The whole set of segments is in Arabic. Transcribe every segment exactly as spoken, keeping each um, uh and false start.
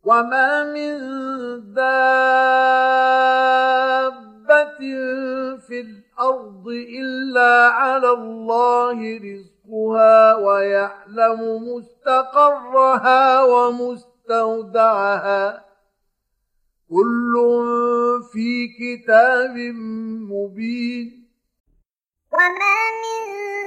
وما من دابة في الأرض إلا على الله رزقها ويعلم مستقرها ومستودعها كل في كتاب مبين. وما من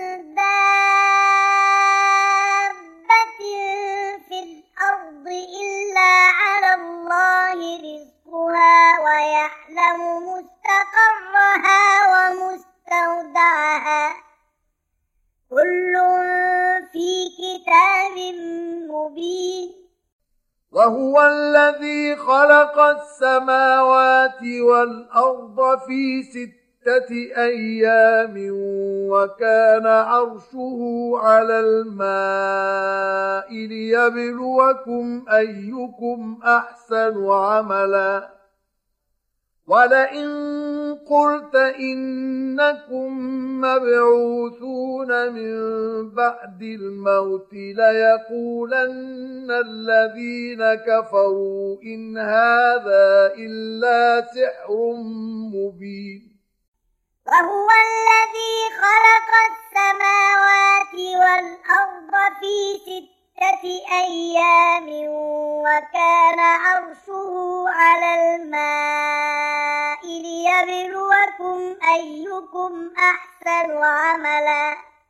دابة في الأرض إلا على الله رزقها ويعلم مستقرها ومستودعها كل في كتاب مبين. وهو الذي خلق السماوات والأرض في ستة أيام وكان عرشه على الماء ليبلوكم أيكم أحسن عملا ولئن قلت إنكم مبعوثون من بعد الموت ليقولن الذين كفروا إن هذا إلا سحر مبين. وهو الذي خلق السماوات والأرض في ستة أيام وكان عرشه على الماء ليبلوكم أيكم أحسن عملا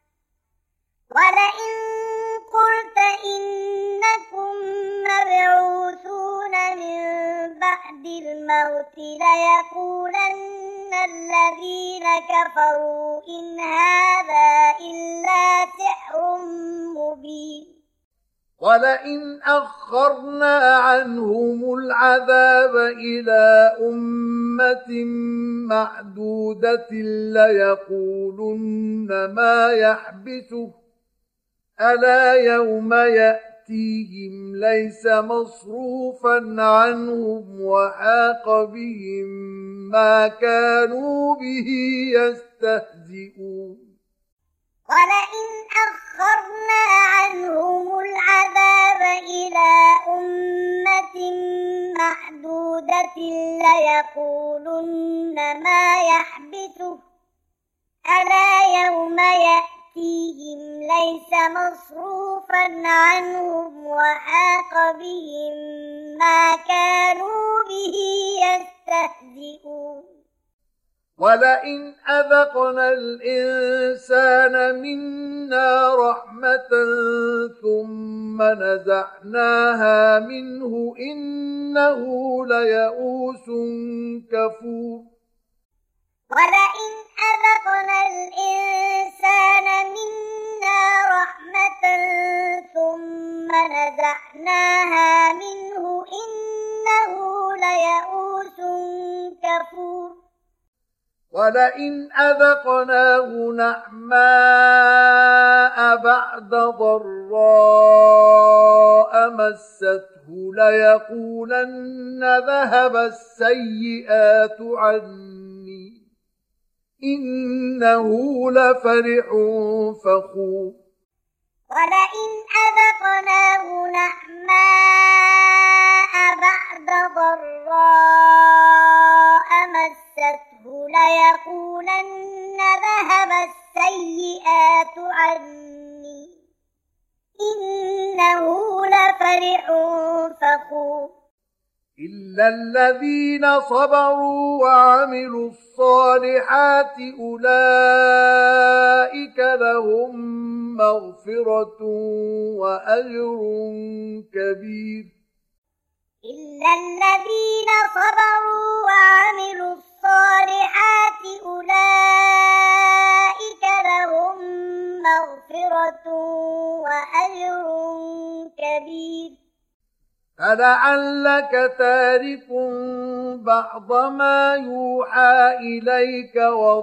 ولئن قلت إنكم مبعوثون من بعد الموت ليقولن الذين كفروا إن هذا إلا سحر مبين. ولئن أخرنا عنهم العذاب إلى أمة معدودة ليقولن ما يحبسه ألا يوم يأتيهم ليس مصروفا عنهم وحاق بهم ما كانوا به يستهزئون. ولئن أخرنا عنهم العذاب إلى أمة معدودة ليقولن ما يحبسه ألا يوم يأتيهم ليس مصروفا عنهم وحاق بهم ما كانوا به يستهزئون. ولئن أذقنا الإنسان منا رحمة ثم نزعناها منه إنه ليئوس كفور. ولئن أذقنا الإنسان منا رحمة ثم نزعناها منه إنه ليئوس كفور. ولئن أذقناه نعماء بعد ضراء مسته ليقولن ذهب السيئات عني إنه لفرح فخور. ولئن أذقناه نعماء بعد ضراء مسته ليقولن ذهب السيئات عني إنه لفرح فخور. إلا الذين صبروا وعملوا الصالحات أولئك لهم مغفرة وأجر كبير. إلا الذين صبروا وعملوا الصالحات أولئك لهم مغفرة وأجر كبير. فلعلك تارك بعض ما يوحى إليك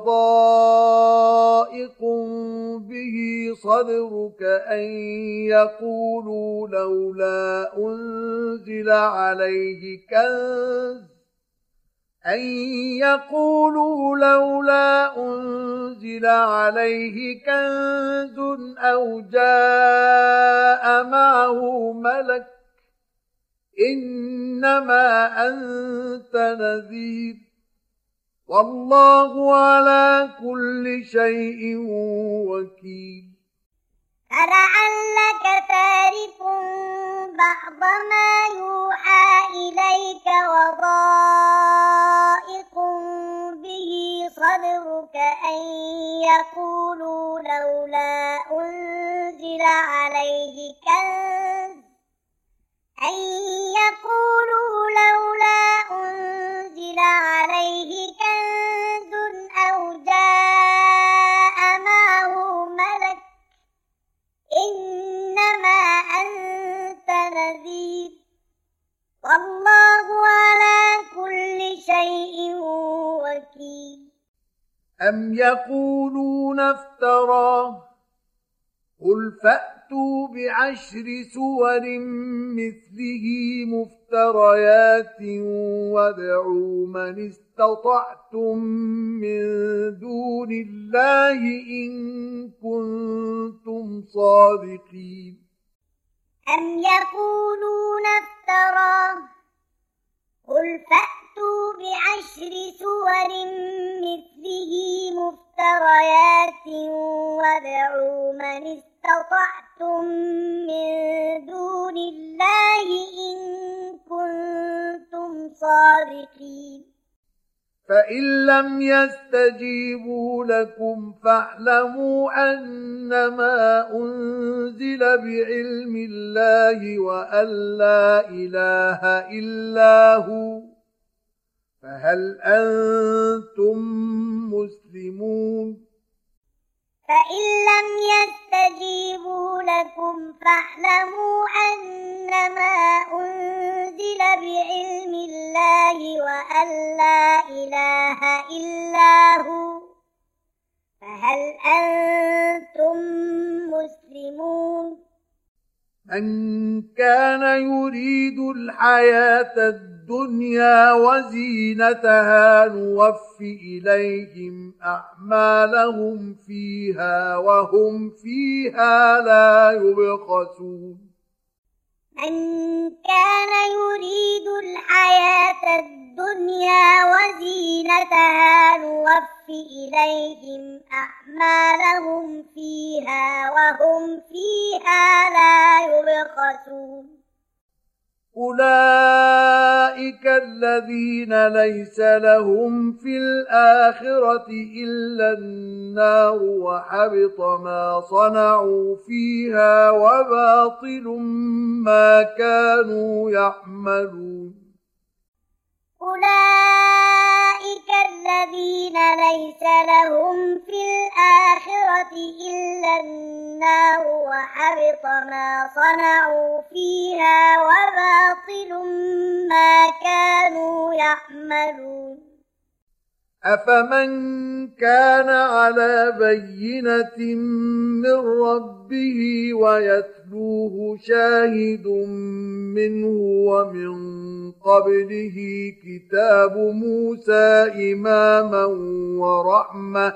وضائق به صدرك أن يقولوا لولا أنزل عليه كنز أن يقولوا لولا أنزل عليه كنز أو جاء معه ملك إن إنما أنت نذير والله على كل شيء وكيل فلعلك تارك بعض ما يوحى إليك وضائق به صدرك أن يقولوا لولا أنزل عليه كنز أن يقولوا لولا أنزل عليه كنز أو جاء معه ملك إنما أنت نذير والله على كل شيء وكيل أم يقولون افتراه قل فأتوا بعشر سور مثله مفتريات وادعوا من استطعتم من دون الله إن كنتم صادقين أم يقولون افتراه قل فأتوا بعشر سور مثله مفتريات وادعوا من استطعتم من دون الله إن كنتم صادقين فإن لم يستجيبوا لكم فاعلموا أنما أنزل بعلم الله وأن لا إله إلا هو فهل أنتم مسلمون فإن لم يستجيبوا لكم فاعلموا أنما أنزل بعلم الله وأن لا إله إلا هو فهل أنتم مسلمون من كان يريد الحياة الدنيا وزينتها نوف إليهم أعمالهم فيها وهم فيها لا يبخسون من كان يريد الحياة الدنيا وزينتها نوف إليهم أعمالهم فيها وهم فيها لا يبخسون أولئك الذين ليس لهم في الآخرة إلا النار وحبط ما صنعوا فيها وباطل ما كانوا يعملون أولئك الذين ليس لهم في الآخرة إلا النار وحبط ما صنعوا فيها وباطل ما كانوا يعملون أفمن كان على بينة من ربه ويتلوه شاهد منه ومن قبله كتاب موسى إماما ورحمة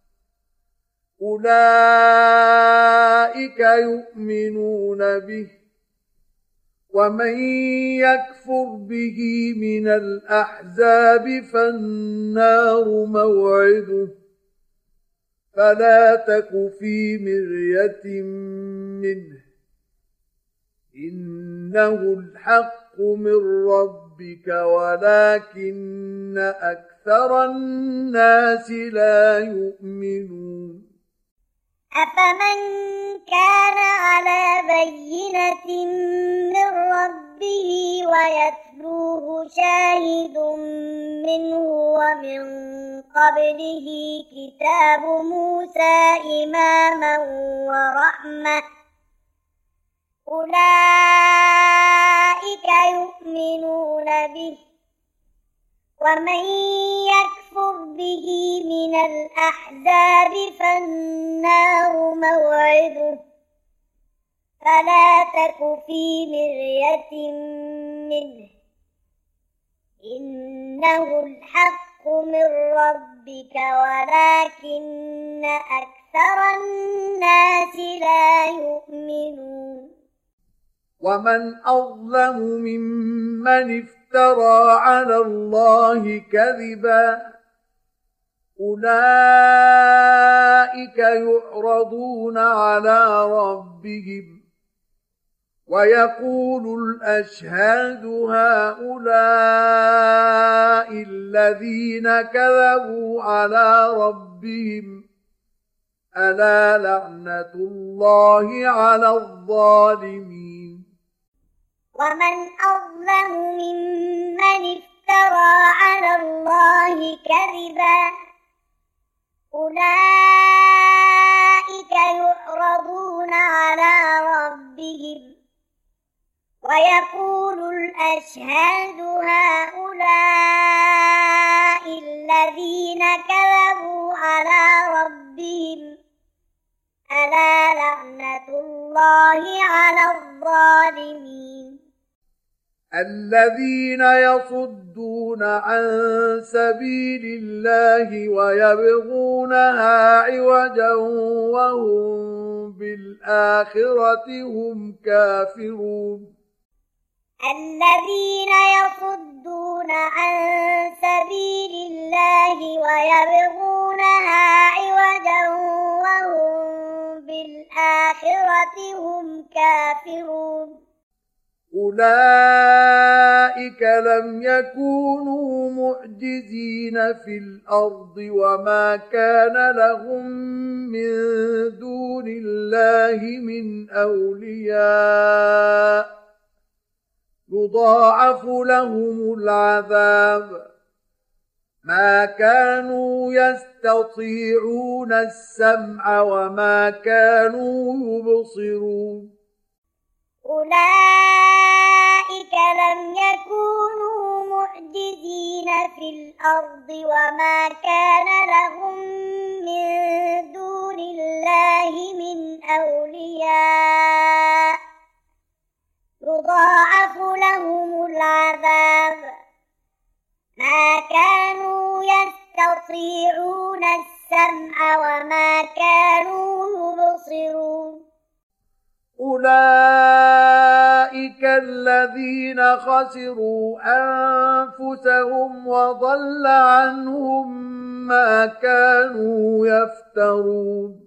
أولئك يؤمنون به ومن يكفر به من الأحزاب فالنار موعده فلا تك في مرية منه إنه الحق من ربك ولكن أكثر الناس لا يؤمنون أفمن كان على بينة من ربه ويتلوه شاهد منه ومن قبله كتاب موسى إماما ورحمة أولئك يؤمنون به ومن يكفر به من الأحزاب فالنار موعده فلا تك في مرية منه إنه الحق من ربك ولكن أكثر الناس لا يؤمنون ومن أظلم ممن افترى افترى على الله كذبا أولئك يعرضون على ربهم ويقول الأشهاد هؤلاء الذين كذبوا على ربهم ألا لعنة الله على الظالمين ومن أظلم ممن افترى على الله كذبا أولئك يعرضون على ربهم ويقول الأشهاد هؤلاء الذين كذبوا على ربهم ألا لعنة الله على الظالمين الذين يصدون عن سبيل الله ويبغونها عوجا وهم بالآخرة هم كافرون الذين يصدون عن سبيل الله ويبغونها عوجا وهم بالآخرة هم كافرون أولئك لم يكونوا معجزين في الأرض وما كان لهم من دون الله من أولياء يضاعف لهم العذاب ما كانوا يستطيعون السمع وما كانوا يبصرون أولئك لم يكونوا معجزين في الأرض وما كان لهم من دون الله من أولياء يضاعف لهم العذاب ما كانوا يستطيعون السمع وما كانوا يبصرون أولئك الذين خسروا أنفسهم وضل عنهم ما كانوا يفترون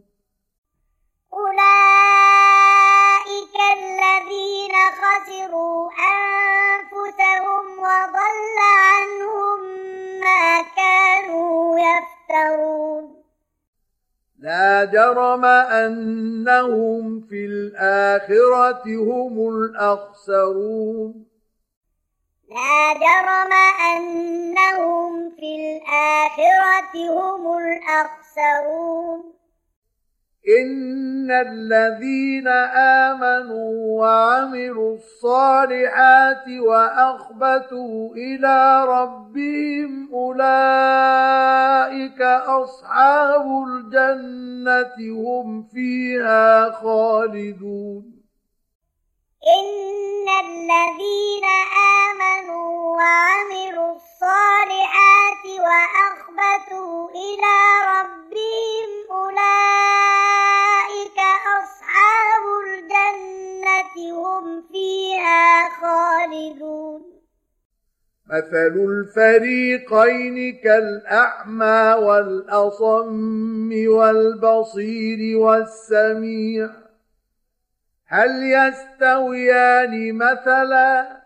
أولئك الذين خسروا أنفسهم وضل عنهم ما كانوا يفترون لا جرم أنهم في الآخرة هم الأخسرون لا جرم أنهم في الآخرة هم الأخسرون إن الذين آمنوا وعملوا الصالحات وأخبتوا إلى ربهم أولئك أصحاب الجنة هم فيها خالدون إن الذين آمنوا وعملوا الصالحات وأخبتوا إلى ربهم أولئك أصحاب الجنة هم فيها خالدون مثل الفريقين كالأعمى والأصم والبصير والسميع هل يستويان مثلا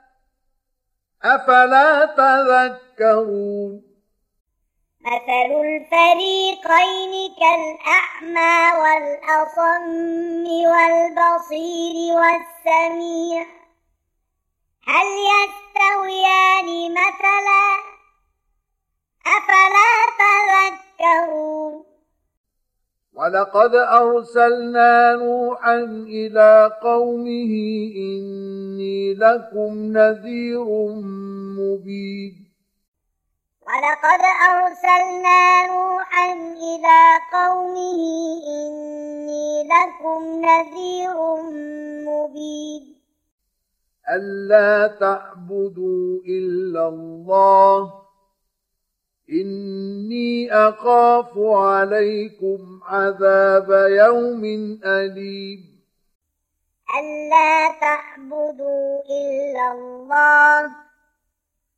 أفلا تذكرون مثل الفريقين كالأعمى والأصم والبصير والسميع هل يستويان مثلا أفلا تذكرون ولقد أرسلنا نوحا إلى قومه إني لكم نذير مبين ولقد أرسلنا نوحا إلى قومه إني لكم نذير مبين ألا تعبدوا إلا الله إني أخاف عليكم عذاب يوم أليم ألا تعبدوا إلا الله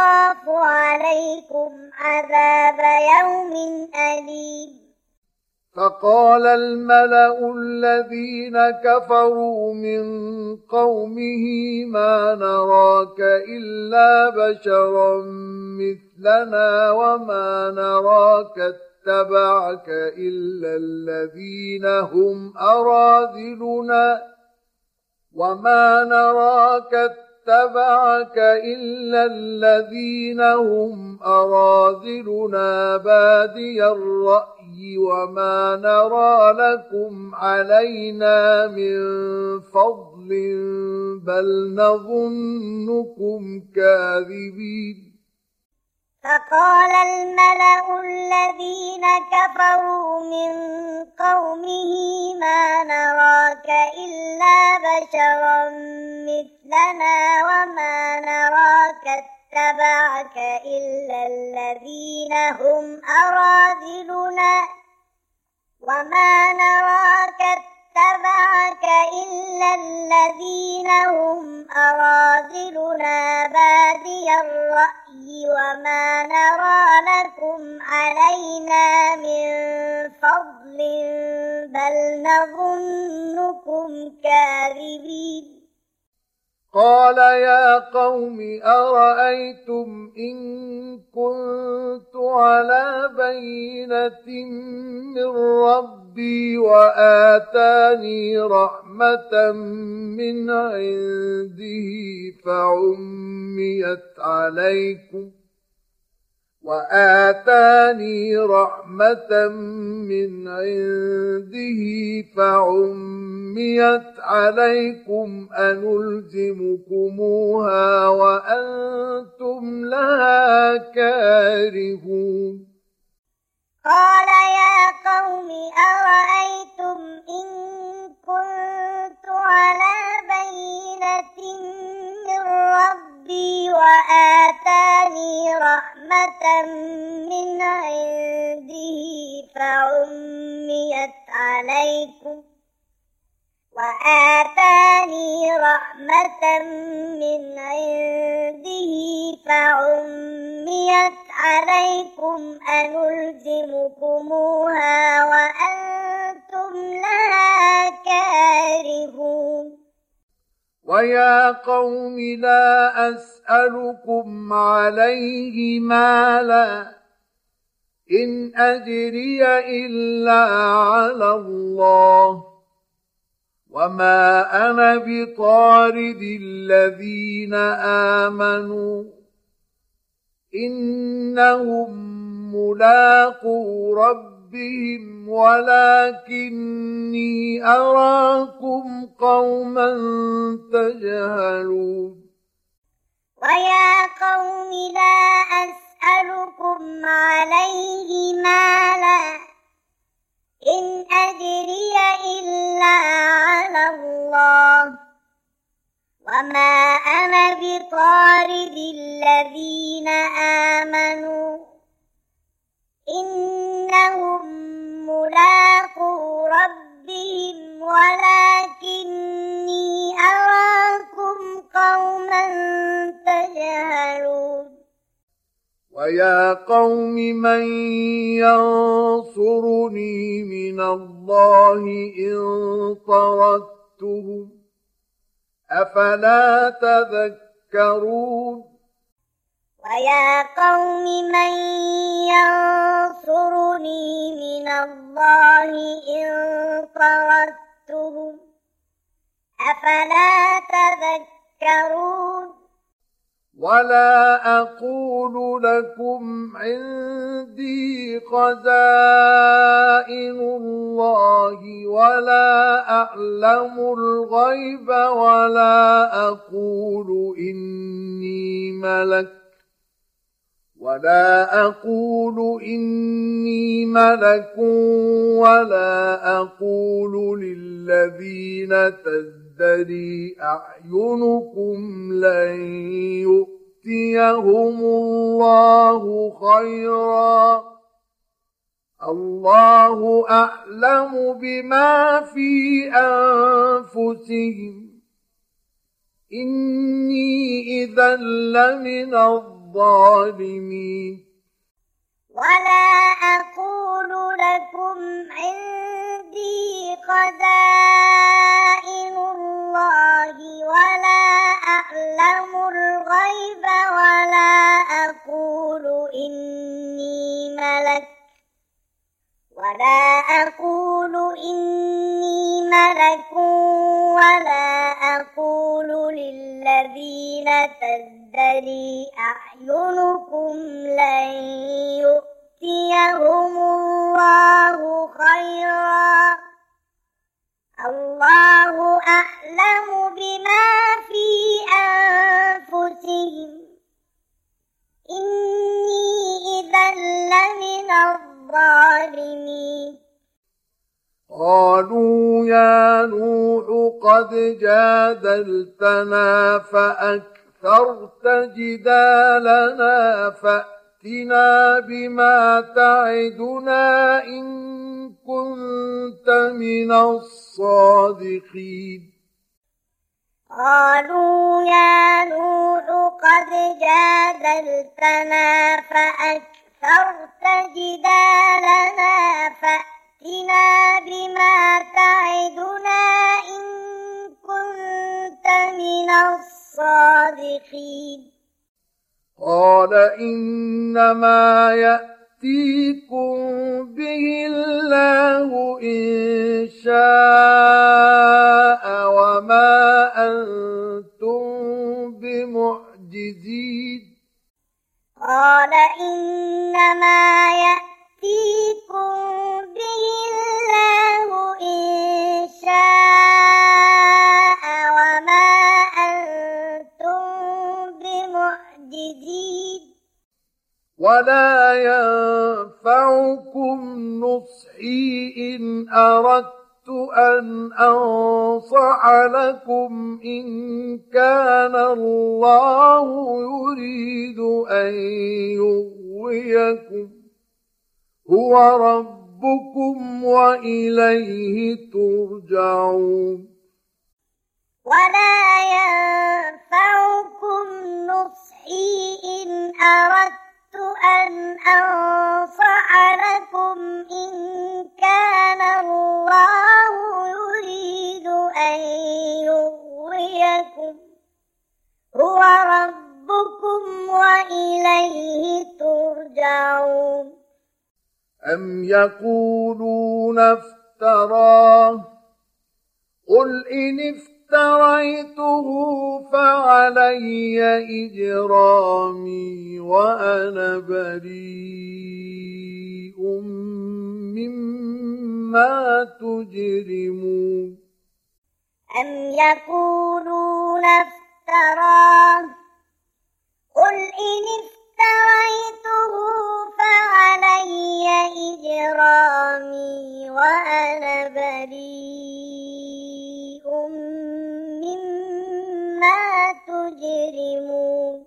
أخاف عليكم عذاب يوم أليم فقال الملأ الذين كفروا من قومه ما نراك إلا بشرا مثلنا وما نراك اتبعك إلا الذين هم أراذلنا وما نراك اتبعك إلا الذين هم أراذلنا بادي الرأي وما نرى لكم علينا من فضل بل نظنكم كاذبين فقال الملأ الذين كفروا من قومه ما نراك إلا بشرا مثلنا وما نراك اتبعك إلا الذين هم أراذلنا وما نراك اتبعك إلا الذين هم أراذلنا بادي الرأي وما نرى لكم علينا من فضل بل نظنكم كاذبين قال يا قوم أرأيتم إن كنت على بينة من ربي وآتاني رحمة من عنده فعميت عليكم وآتاني رحمة من عنده فعميت عليكم أنلزمكموها وأنتم لها كارهون قال يا قوم أرأيتم إن كنت على بينة من ربي وآتاني رحمة من عنده فعميت عليكم وآتاني رحمة من عنده فعميت عليكم أنلزمكموها وأنتم لها كارهون ويا قوم لا أسألكم عليه مالا إن أجري إلا على الله وما أنا بطارد الذين آمنوا إنهم ملاقو ربهم ولكني أراكم قوما تجهلون ويا قوم لا أسألكم عليه مالا إن أجري إلا على الله وما أنا بطارد الذين آمنوا إنهم ملاقو ربهم ولكني أراكم قوما تجهلون ويا قوم من ينصرني من الله إن طردتهم أفلا تذكرون ويا قوم من ينصرني من الله إن طردتهم أفلا تذكرون ولا أقول لكم عندي خزائن الله ولا أعلم الغيب ولا أقول إني ملك ولا أقول إني ملك ولا أقول للذين تزدري أعينكم لن يؤتيهم الله خيرا الله أعلم بما في أنفسهم إني إذا لمن الظالمين الظالمين. ولا أقول لكم عندي خزائن الله ولا أعلم الغيب ولا أقول إني ملك ولا أقول إني ملك ولا أقول للذين تزدري أعينكم لن يؤتيهم الله خيرا الله أعلم بما في أنفسهم إني إذا لمن الظالمين. قالوا يا نوح قد جادلتنا فأكثرت جدالنا فأتنا بما تعدنا إن كنت من الصادقين. قالوا يا نوح قد جادلتنا فأكثرت جدالنا فأتنا بما تعدنا إن كنت من الصادقين. قال إنما يأتيكم به الله إن شاء وما أنتم بمعجزين. قال إنما يأتيكم به الله إن شاء وما أنتم بمعجزين. ولا ينفعكم نصحي إن أردت أن أنصح لكم إن كان الله يريد أن يغويكم هو ربكم وإليه ترجعون. ولا ينفعكم نصحي إن أردت أن أنصح لكم إن كان الله يريد أن يغويكم هو ربكم وإليه ترجعون. أم يقولون افتراه قل إن افتريته فعلي إجرامي وأنا بريء مما تجرمون. أم يقولون افتراه قل إن افتريته فعلي إجرامي وأنا بريء مما تجرمون.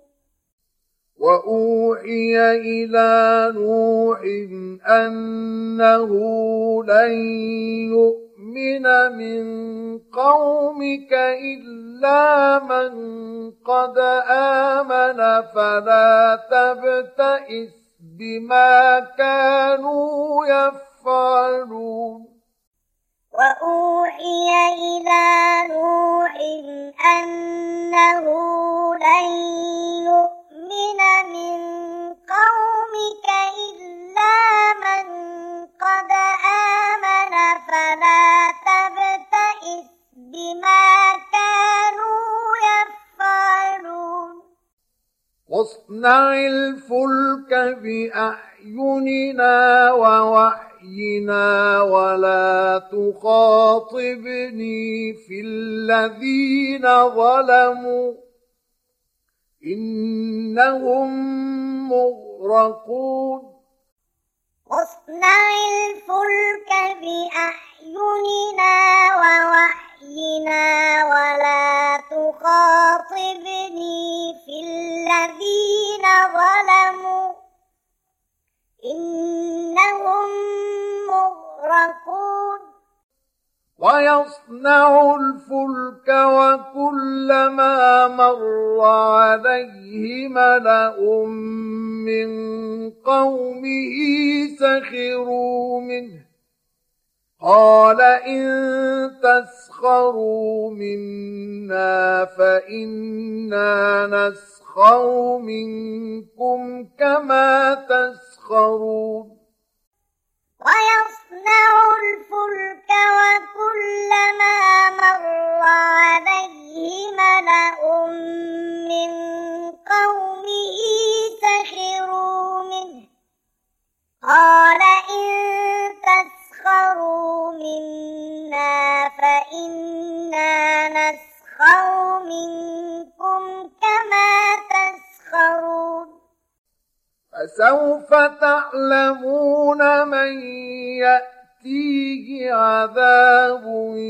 وأوحي إلى نوح أنه لن يؤمن من قومك إلا من قد آمن فلا تبتئس بما كانوا يفعلون. وأوحي إلى نوح أنه لن يؤمن من قومك إلا من قد آمن فلا تبتئس بما كانوا يفعلون. واصنع الفلك بأعيننا ووحينا ولا تخاطبني في الذين ظلموا إنهم مغرقون. واصنع الفلك بأعيننا ووحينا ولا تخاطبني في الذين ظلموا إنهم مغرقون. ويصنع الفلك وكلما مر عليه ملأ من قومه سخروا منه قال إن تسخروا منا فإنا نسخر منكم كما تسخرون ويصنع الفلك وكلما مر عليه ملأ من قومه سخروا منه قال إن تسخروا منا فإنا نسخر منكم كما تسخرون فسوف تعلمون من يأتيه عذاب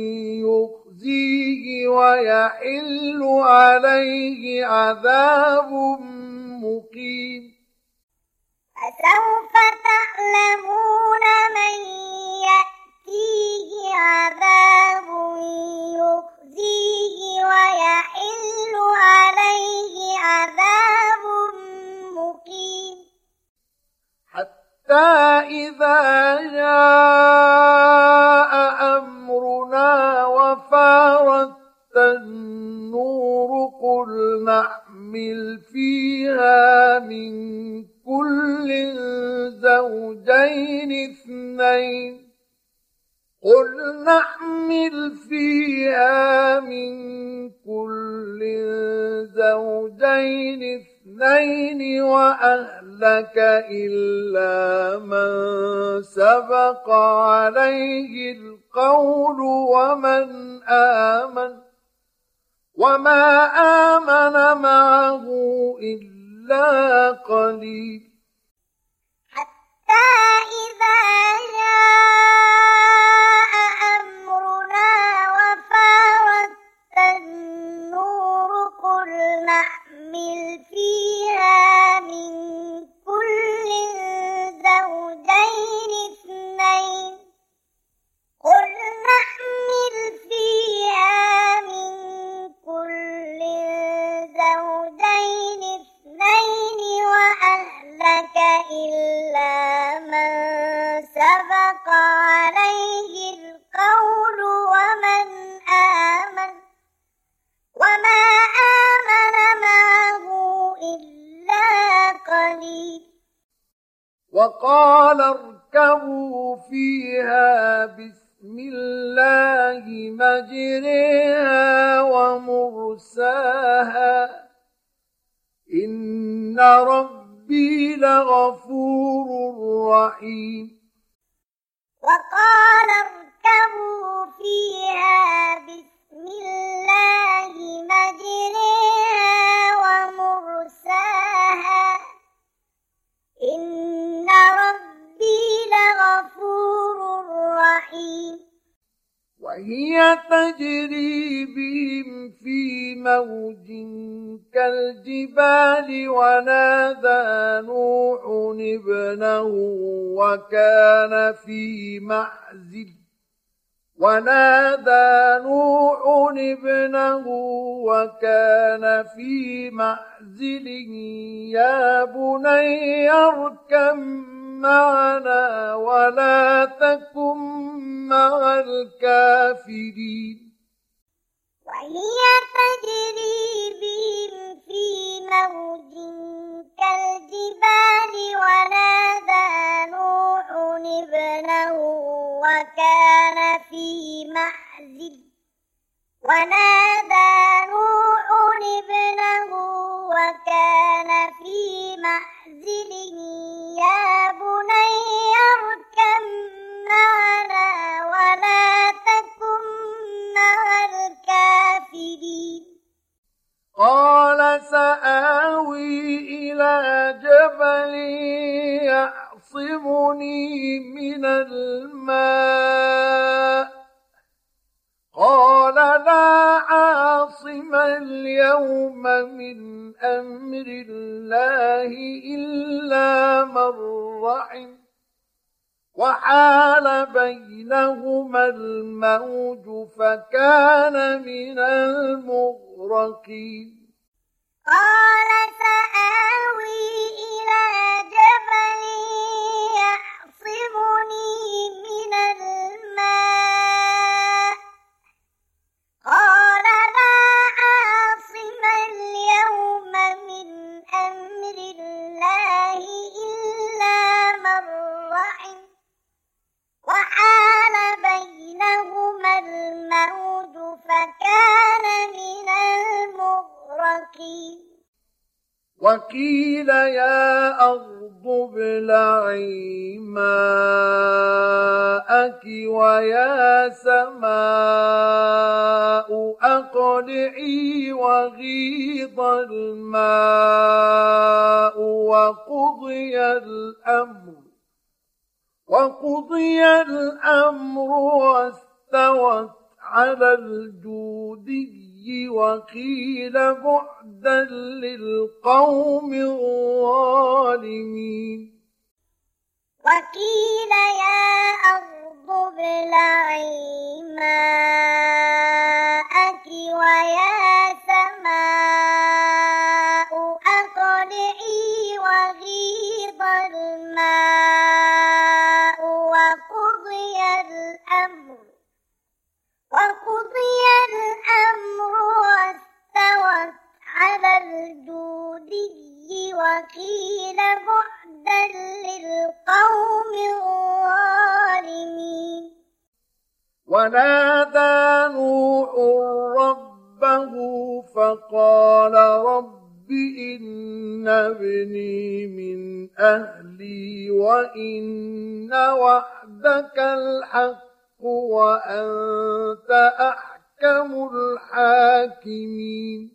يخزيه ويحل عليه عذاب مقيم فسوف تعلمون من يأتيه عذاب يخزيه ويحل عليه عذاب مقيم حتى إذا جاء أمرنا وفارت النور قل نحمل فيها من كل زوجين اثنين قل نحمل فيها من كل زوجين اثنين وأهلك إلا من سبق عليه القول ومن آمن وما آمن معه إلا قليل حتى إذا جاء أمرنا وفارت النور قل نحمل فيها من كل زوجين اثنين قل نحمل فيها من كل زوجين اثنين وأهلك إلا من سبق عليه القول ومن آمن وما آمن معه إلا قليل وقال اركبوا فيها بسم الله مجريها ومرساها إن ربي لغفور رحيم وقال اركبوا فيها بسم الله مجريها ومرساها إن ربي لغفور رحيم وهي تجري بهم في موج كالجبال ونادى نوح ابنه وكان في معزل ونادى نوح ابنه وكان في معزل يا بني اركب معنا ولا تكن مع الكافرين وهي تجري بهم في موج كالجبال ونادى نوح ابنه وكان في معزل ونادى نوح ابنه وكان في معزل يا بني اركب معنا ولا تكن مع الكافرين قال سآوي إلى جبل يعصمني من الماء قال لا عاصم اليوم من أمر الله إلا من رحم وحال بينهما الموج فكان من المغرقين قال سآوي إلى جبل يعصمني من الماء قال لا عاصم اليوم من أمر الله إلا من رحم وحال بينهما الموج فكان من المغرقين وقيل يا أرض ابلعي ماءك ويا سماء أقلعي وغيض الماء وقضي الأمر وقضي الأمر واستوت على الجودي وقيل بعدا للقوم الظالمين وقيل يا أرض ابلعي ماءك ويا سماء أقلعي وغيض الماء وقضي الأمر وقضي الأمر واستوت على الجودي وقيل بعدا للقوم الظالمين ونادى نوح ربه فقال رب إن ابني من أهلي وإن وعدك الحق وأنت أحكم الحاكمين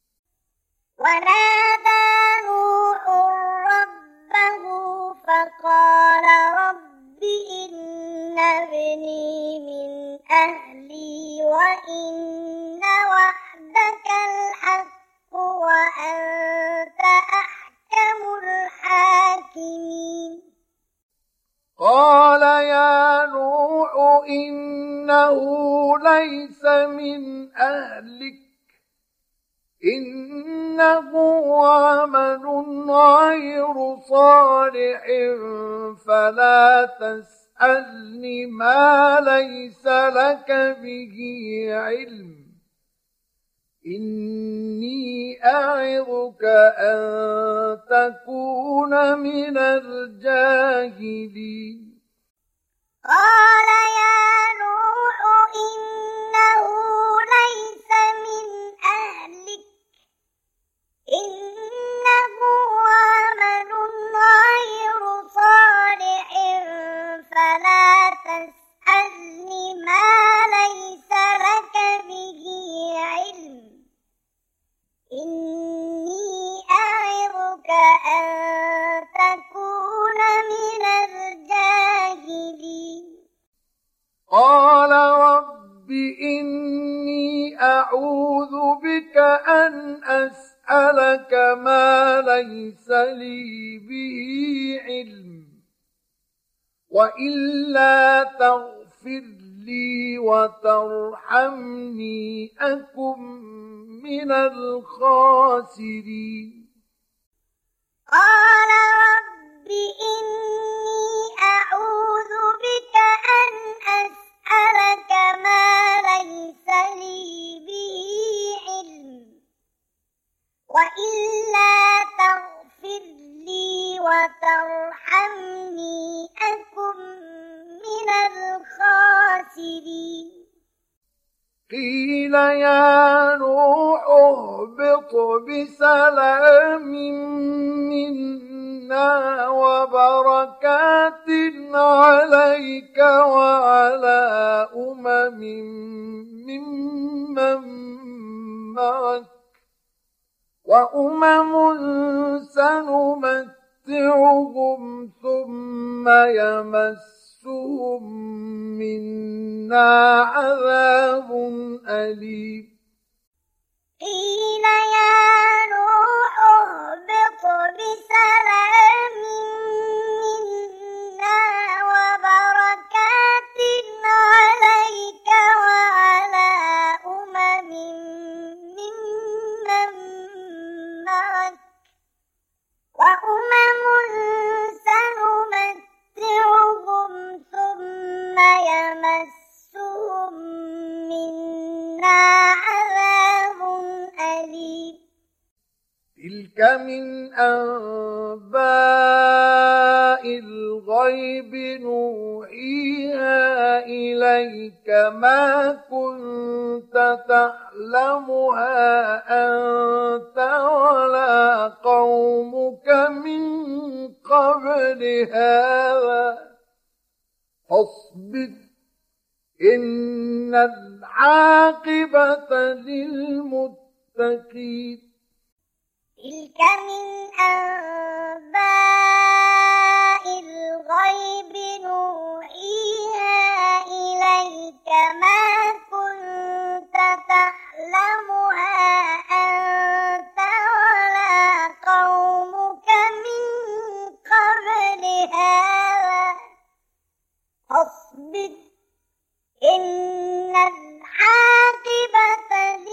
ونادى نوح ربه فقال رب إن ابني من أهلي وإن وعدك الحق وأنت أحكم الحاكمين قال يا نوح إنه ليس من أهلك إنه عمل غير صالح فلا تسألني ما ليس لك به علم إني أعظك أن تكون من الجاهلين قال يا نوح إنه ليس من أهلك إنه عمل غير صالح فلا تسألني ما ليس لك به علم إني أعظك أن تكون من الجاهلين قال رب إني أعوذ بك أن أسألك ما ليس لي به علم وإلا تغفر لي وترحمني أكن من الخاسرين قال رب إني أعوذ بك أن أسألك ما ليس لي به علم وإلا تغفر لي وترحمني أكن من الخاسرين قيل يا نوح اهبط بسلام منا وبركات عليك وعلى أمم ممن معك وأمم سنمتعهم ثم يمسهم منا عذاب أليم قيل يا نوح اهبط بسلام منا وبركات وأمم سنمتعهم ثم يمسهم منا عذاب أليم تلك من أنباء الغيب نوحيها إليك ما كنت تعلمها أنت ولا قومك من قبل هذا فاصبر إن العاقبة للمتقين تلك من أنباء الغيب نوحيها إليك ما كنت تعلمها أنت ولا قومك من قبل هذا فاصبر إن العاقبة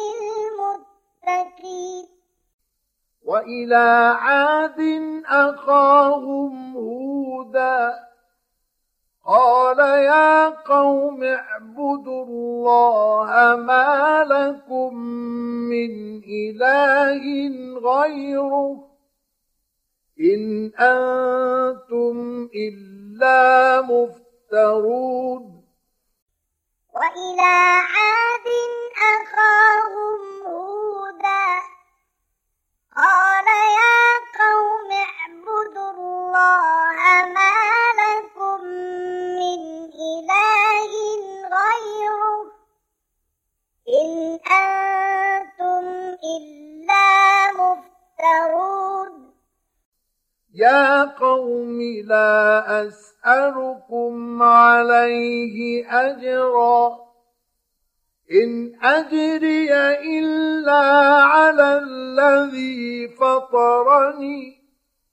للمتقين وإلى عاد أخاهم هودا قال يا قوم اعبدوا الله ما لكم من إله غيره إن أنتم إلا مفترون وإلى عاد أخاهم هودا قال يا قوم اعبدوا الله ما لكم من إله غيره إن أنتم إلا مفترون يا قوم لا أسألكم عليه أجرا إن أجري إلا على الذي فطرني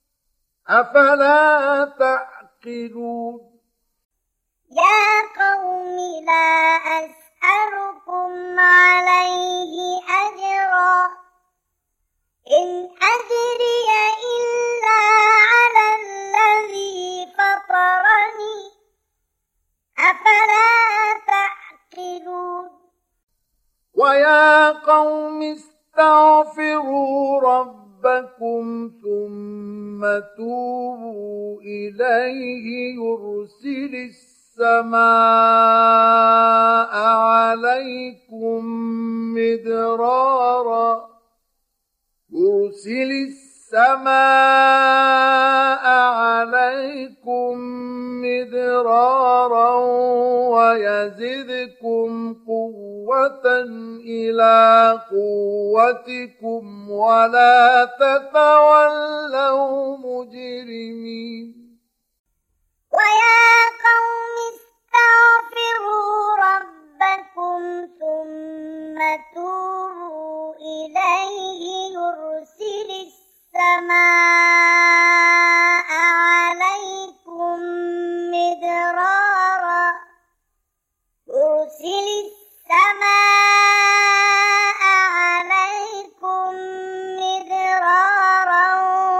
أفلا تعقلون يا قوم لا أسألكم عليه أجرا إن أجري إلا على الذي فطرني أفلا تعقلون ويا قوم استغفروا ربكم ثم توبوا إليه يرسل السماء عليكم مدرارا يرسل السماء عليكم مدرارا ويزدكم قوة إلى قوتكم ولا تتولوا مجرمين ويا قوم استغفروا ربكم ثم توبوا إليه يرسل السماء عليكم مدرارا يرسل السماء عليكم مدرارا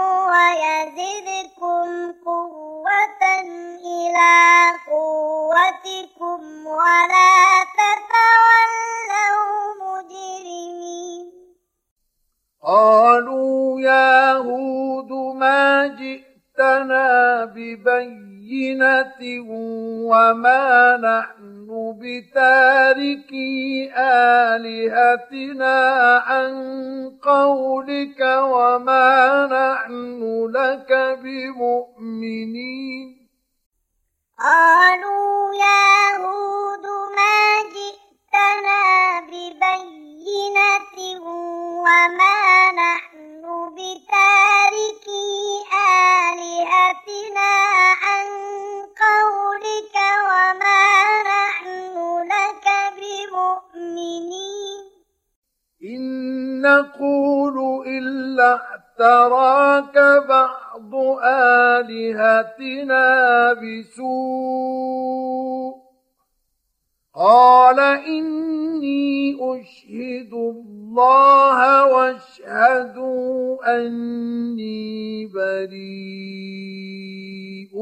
ويزدكم قوة إلى قوتكم ولا تتولوا مجرمين قالوا يا هود ما جئتنا ببينة وما نحن بتاركي آلهتنا عن قولك وما نحن لك بمؤمنين قالوا يا هود ما جئتنا ببينة وما نحن بتاركي آلهتنا عن قولك وما نحن لك بمؤمنين إن نقول إلا اعتراك بعض آلهتنا بسوء قال إني أشهد الله واشهدوا أني بريء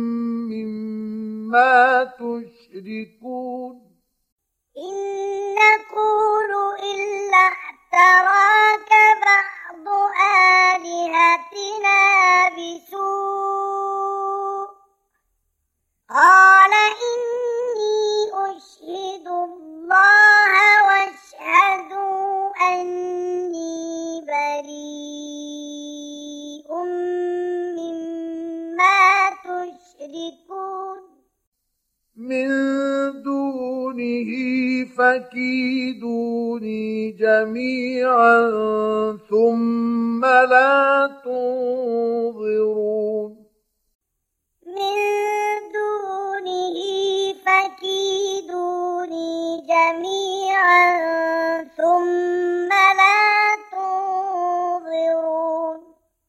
مما تشركون إن نقول إلا اعتراك بعض آلهتنا بسوء قال إني أشهد الله واشهدوا أني بريء مما تشركون من دونه فكيدوني جميعا ثم لا تنظرون من دونه فكيدوني جميعا ثم لا تنظرون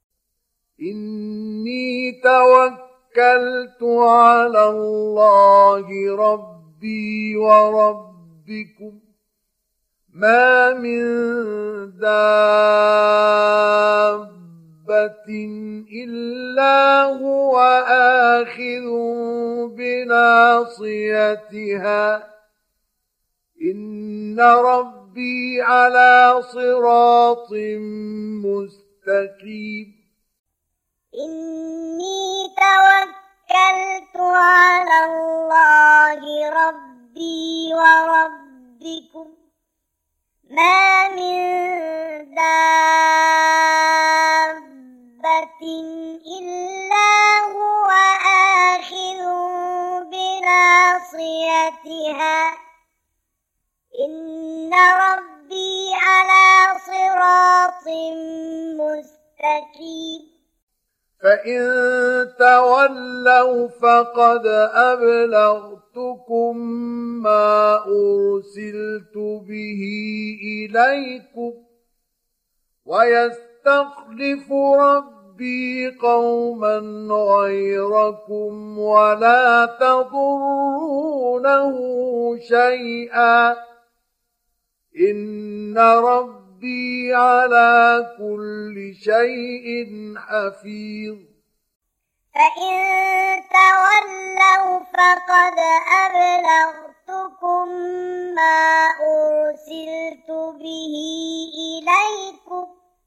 إني توكلت على الله ربي وربكم ما من دابة إلا هو آخذ بناصيتها إن ربي على صراط مستقيم إني توكلت على الله ربي وربكم ما من دابة إلا هو آخذ بناصيتها إن ربي على صراط مستقيم فإن تولوا فقد أبلغتكم ما أرسلت به إليكم ويستخلف ربي قوما غيركم ولا تضرونه شيئا إن ربي ربي على كل شيء حفيظ فإن تولوا فقد أبلغتكم ما أرسلت به إليكم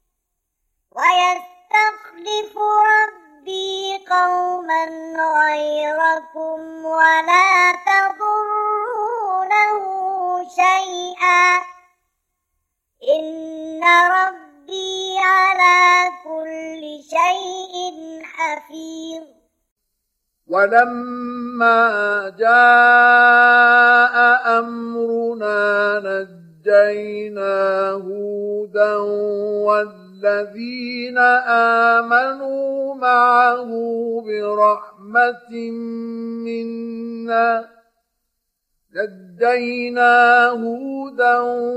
ويستخلف ربي قوما غيركم ولا تضرونه شيئا إن ربي على كل شيء حفيظ ولما جاء أمرنا نجينا هودا والذين آمنوا معه برحمة منا نجينا هودا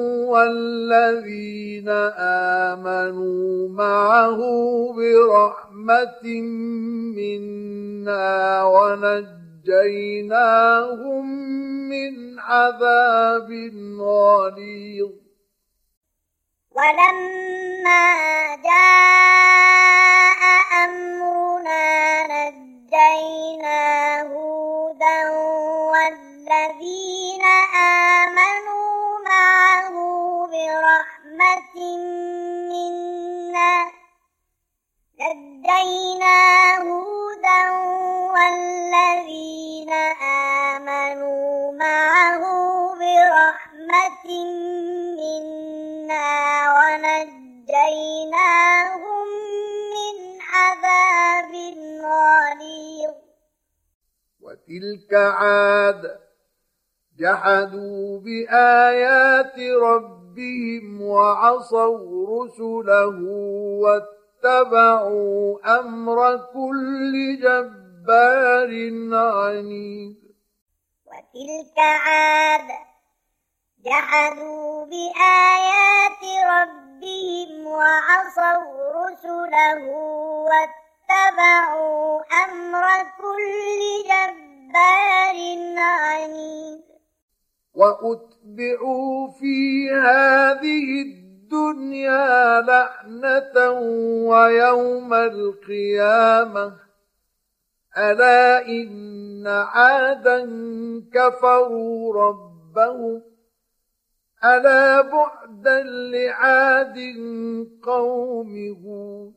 والذين آمنوا معه برحمة منا ونجيناهم من عذاب غليظ ولما جاء أمرنا نجينا هودا والذين آمنوا معه برحمة منا نجينا هودا والذين آمنوا معه برحمة منا ونجيناهم من عذاب غليظ وتلك عاد جحدوا بآيات ربهم وعصوا رسله واتبعوا أمر كل جبار عنيد وتلك عاد جحدوا بآيات ربهم وعصوا رسله واتبعوا أمر كل جبار عنيد وأتبعوا في هذه الدنيا لعنة ويوم القيامة ألا إن عادا كفروا ربهم ألا بعدا لعاد قوم هود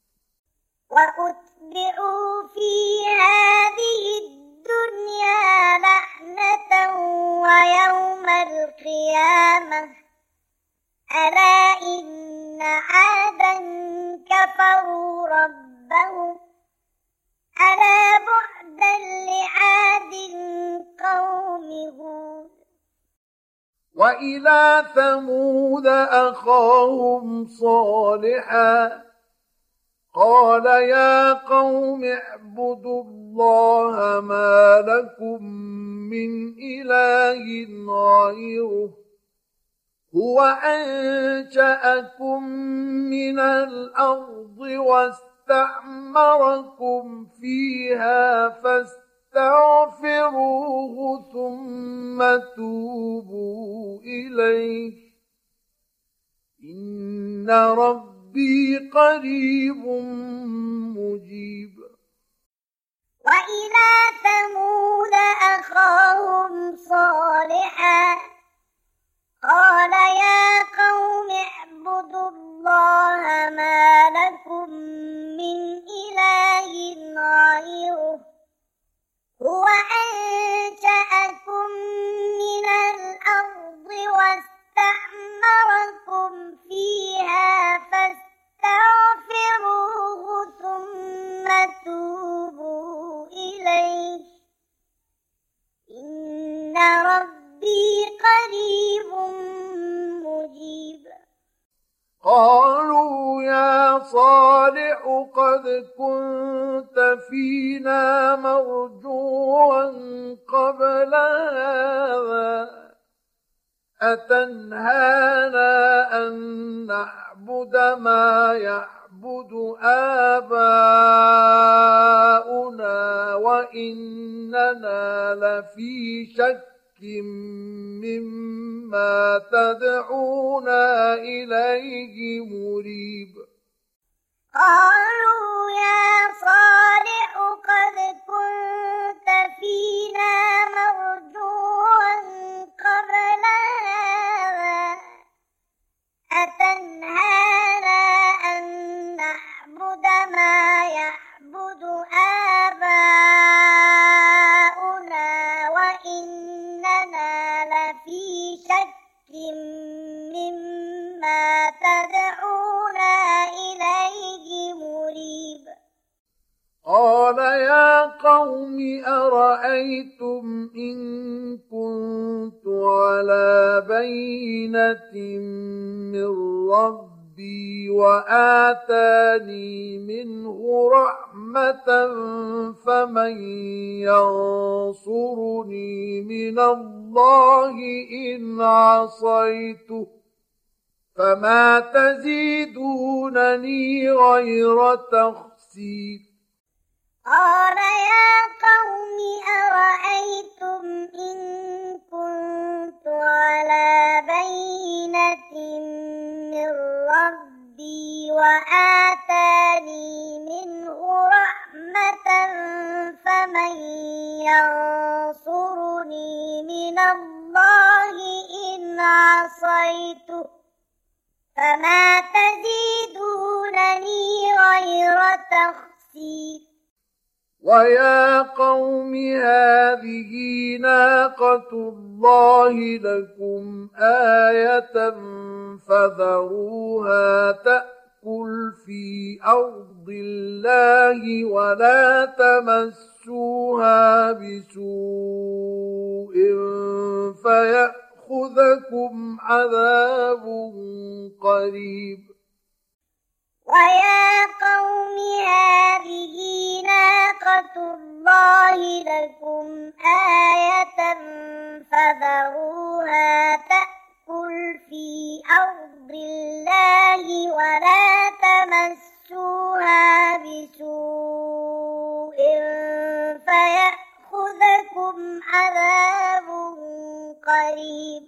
وأتبعوا في هذه الدنيا لعنة ويوم القيامة ألا إن عادا كفروا ربهم ألا بعدا لعاد قوم هود وإلى ثمود أخاهم صالحا قال يا قوم اعبدوا الله ما لكم من إله غيره هو أنشأكم من الأرض واستعمركم فيها فاستغفروه ثم توبوا إليه إن ربي قريب مجيب وإلى ثمود أخاهم صالحا قال يا قوم اعبدوا الله ما لكم من إله غيره هو أنشأكم من الأرض واستعمركم فيها فاستغفروه ثم توبوا إليه إن ربي قريب مجيب قالوا يا صالح قد كنت فينا مرجوا قبل هذا أتنهانا أن نعبد ما يعبد آباؤنا وإننا لفي شك مما تدعونا إليه مريب قالوا يا صالح قد كنت فينا مرجوا قبل هذا أتنهانا أن نعبد ما يعبد آباؤنا وإننا لفي شك مما تدعونا إليه مريب قال يا قوم أرأيتم إن كنت على بينة من ربي وآتاني منه رحمة فمن ينصرني من الله إن عصيته فما تزيدونني غير تخسير قال يا قوم أرأيتم إن كنت على بينة من ربي وآتاني منه رحمة فمن ينصرني من الله إن عصيته فما تزيدونني غير تخسير ويا قوم هذه ناقة الله لكم آية فذروها تأكل في أرض الله ولا تمسوها بسوء فيأخذكم عذاب قريب ويا قوم هذه ناقة الله لكم آية فذروها تأكل في أرض الله ولا تمسوها بسوء فيأخذكم عذاب قريب قريب.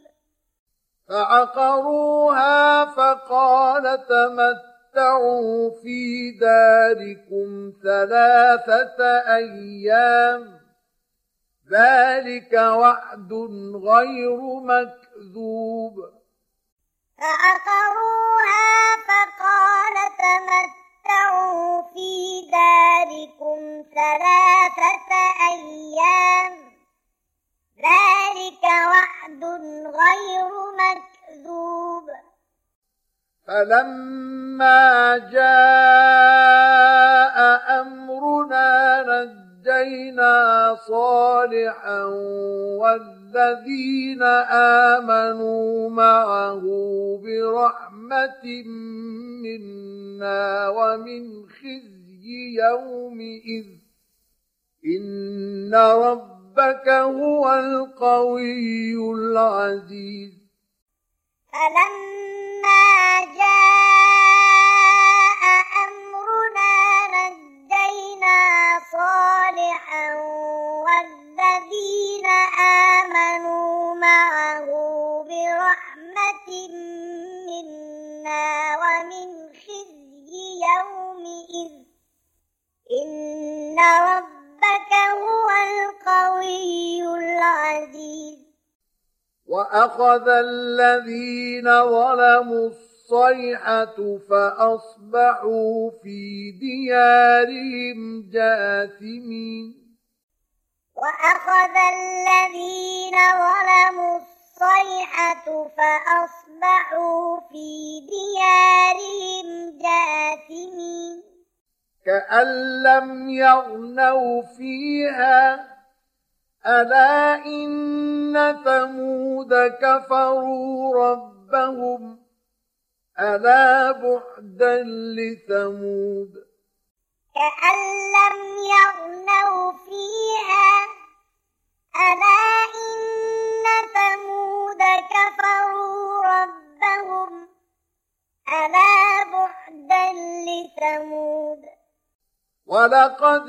فعقروها فقال تمتعوا في داركم ثلاثة أيام ذلك وعد غير مكذوب. فعقروها فقال تمتعوا في داركم ثلاثة أيام ذلك وعد غير مكذوب. فلما جاء أمرنا نجينا صالحا والذين آمنوا معه برحمة منا ومن خزي يومئذ إن ربك هو القوي العزيز. فلما جاء أمرنا نجينا صالحا والذين آمنوا معه برحمة منا ومن خزي يومئذ إن ربك هو القوي العزيز. وأخذ الذين ظلموا الصيحة فأصبحوا في ديارهم جاثمين. وأخذ الذين ظلموا الصيحة فأصبحوا في ديارهم جاثمين. كأن لم يغنوا فيها ألا إن ثمود كفروا ربهم ألا بعدا لثمود. كأن لم يغنوا فيها ألا إن ثمود كفروا ربهم ألا بعدا لثمود. ولقد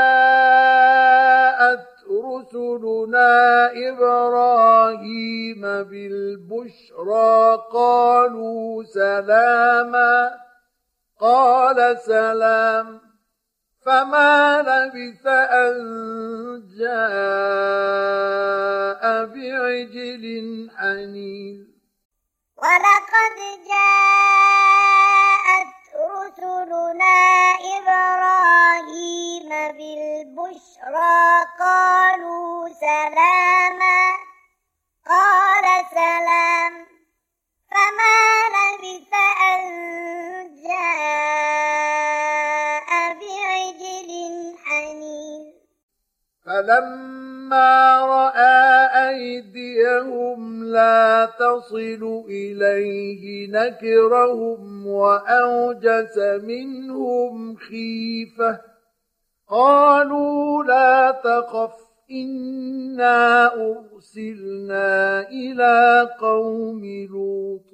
جاءت رسلنا إبراهيم بالبشرى قالوا سلاما قال سلام فما لبث أن جاء بعجل حنيذ. ولقد جاءت رسلنا إبراهيم بالبشرى قالوا سلاما قال سلام فما لبث أن جاء بعجل حنيذ. فلما رأى أيديهم لا تصل إليه نكرهم وأوجس منهم خيفة قالوا لا تخف إنا أرسلنا إلى قوم لوط.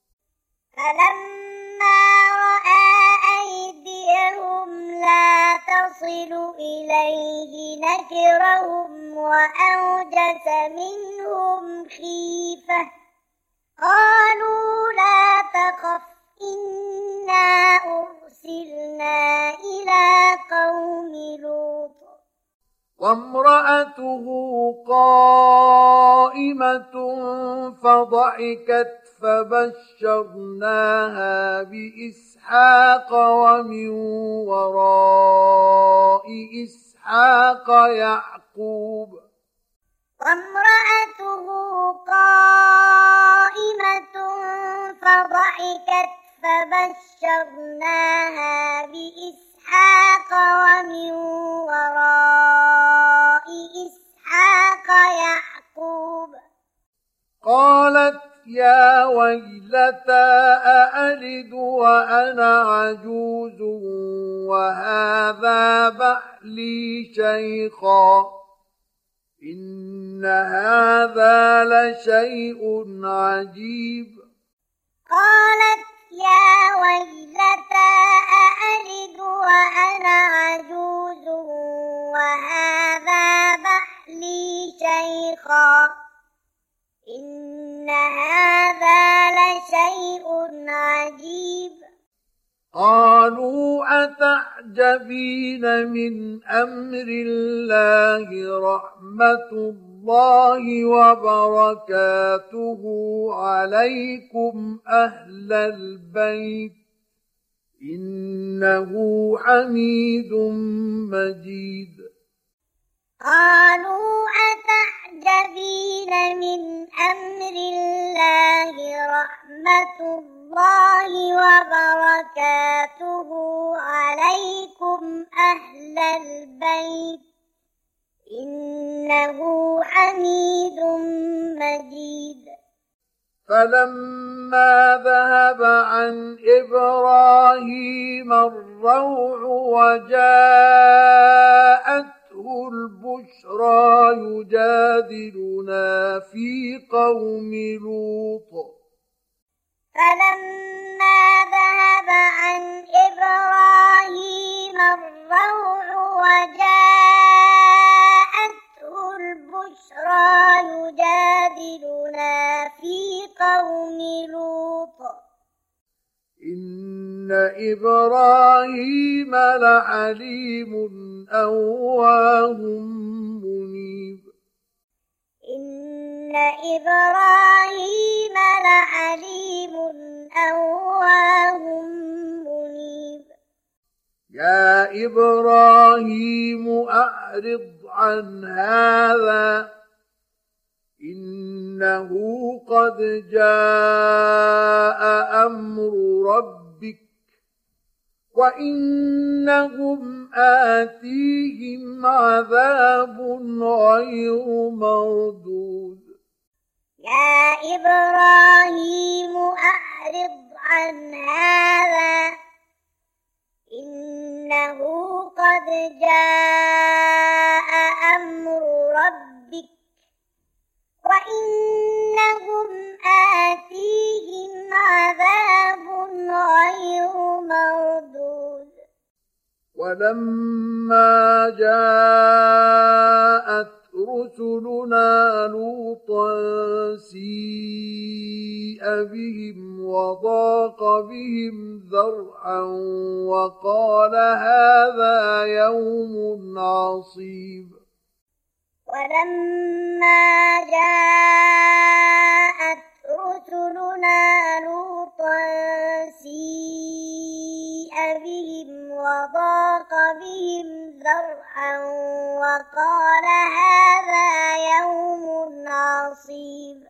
فلما رأى أيديهم لا تصل إليه نكرهم وأوجس منهم خيفة قالوا لا تخف إنا أرسلنا إلى قوم لوط. وامرأته قائمة فضحكت فبشرناها بإسحاق ومن وراء إسحاق يعقوب. وامرأته قائمة فضحكت فبشرناها بإسحاق ومن وراء إسحاق يعقوب. قالت يا ويلتى أألد وأنا عجوز وهذا بعلي شيخا إن هذا لشيء عجيب. قالت يا ويلتى أألد وأنا عجوز وهذا بعلي شيخا إن أتعجبين من أمر الله رحمة الله وبركاته عليكم أهل البيت إنه حميد مجيد قالوا أتعجبين من أمر الله رحمة الله وبركاته عليكم أهل البيت إنه حميد مجيد فلما ذهب عن إبراهيم الروع وجاءته البشرى يجادلنا في قوم لوط فلما ذهب عن إبراهيم الروع وجاءته البشرى يجادلنا في قوم لوط إن إبراهيم لحليم أواه منيب إن إبراهيم لحليم أواه منيب يا إبراهيم أعرض عن هذا إنه قد جاء أمر ربك وإنهم آتيهم عذاب غير مردود يا إبراهيم أعرض عن هذا إنه قد جاء أمر ربك وإنهم آتيهم عذاب غير مردود ولما جاءت رسلنا لوطا سيء بهم وضاق بهم ذرعا وقال هذا يوم عصيب ولما جاءت رسلنا لوطا سيء بهم وضاق بهم ذرعا وقال هذا يوم عصيب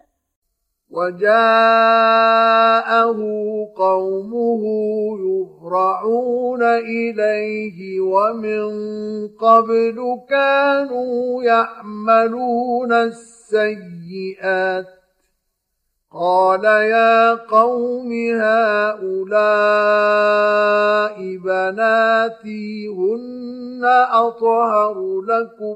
وجاءه قومه يهرعون إليه ومن قبل كانوا يعملون السيئات قال يا قوم هؤلاء بناتي هن أطهر لكم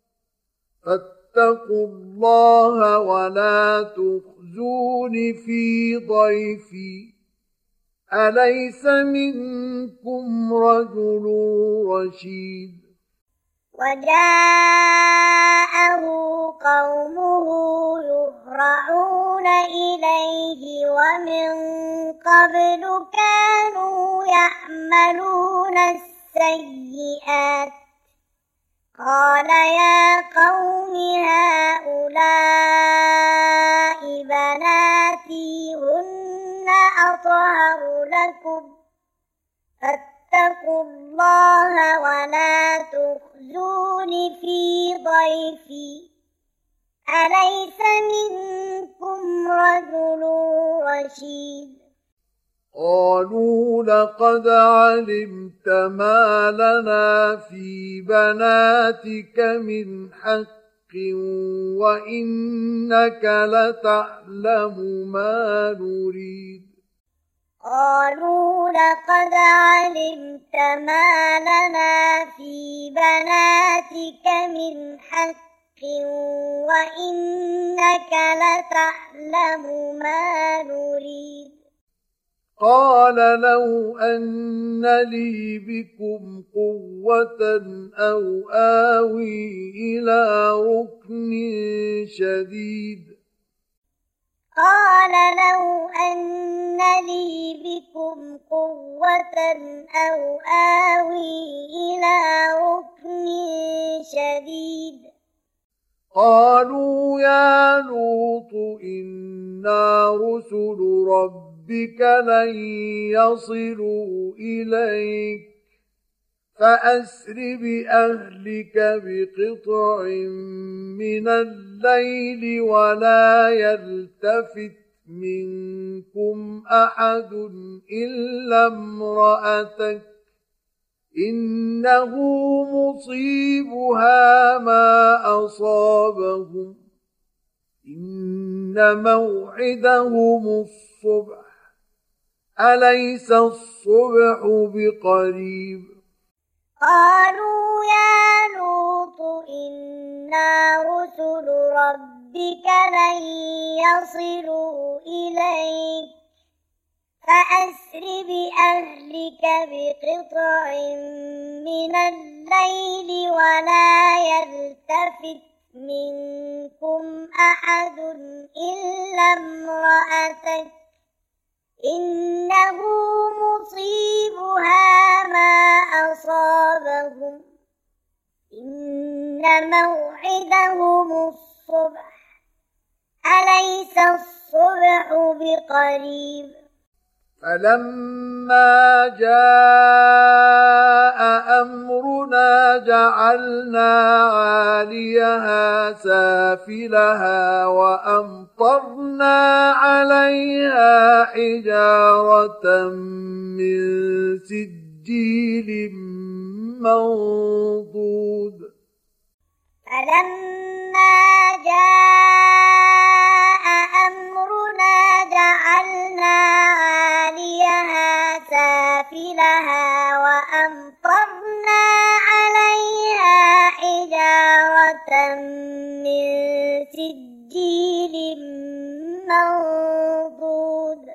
فاتقوا الله ولا تخزون في ضيفي أليس منكم رجل رشيد وجاءه قومه يهرعون إليه ومن قبل كانوا يعملون السيئات قال يا قوم هؤلاء بناتي هن أطهر لكم فاتقوا الله ولا تخزون في ضيفي أليس منكم رجل رشيد قالوا لقد علمت ما لنا في بناتك من حق وإنك لتعلم ما نريد قالوا لقد علمت ما لنا في بناتك من حق وإنك لتعلم ما نريد قال لو أن لي بكم قوة أو آوي إلى ركن شديد قال لو أن لي بكم قوة أو آوي إلى ركن شديد قالوا يا لوط إنا رسل ربك لن يصلوا إليك فأسر بأهلك بقطع من الليل ولا يلتفت منكم أحد إلا امرأتك إنه مصيبها ما أصابهم إن موعدهم الصبح أليس الصبح بقريب قالوا يا لوط إنا رسل ربك لن يصلوا إليك فأسر بأهلك بقطع من الليل ولا يلتفت منكم أحد إلا امرأتك إنه مصيبها ما أصابهم إن موعدهم الصبح أليس الصبح بقريب فلما جاء أمرنا جعلنا عاليها سافلها وأمطرنا عليها حجارة من سجيل منضود فلما جاء أمرنا جعلنا عاليها سافلها وأمطرنا عليها حجارة من سجيل منضود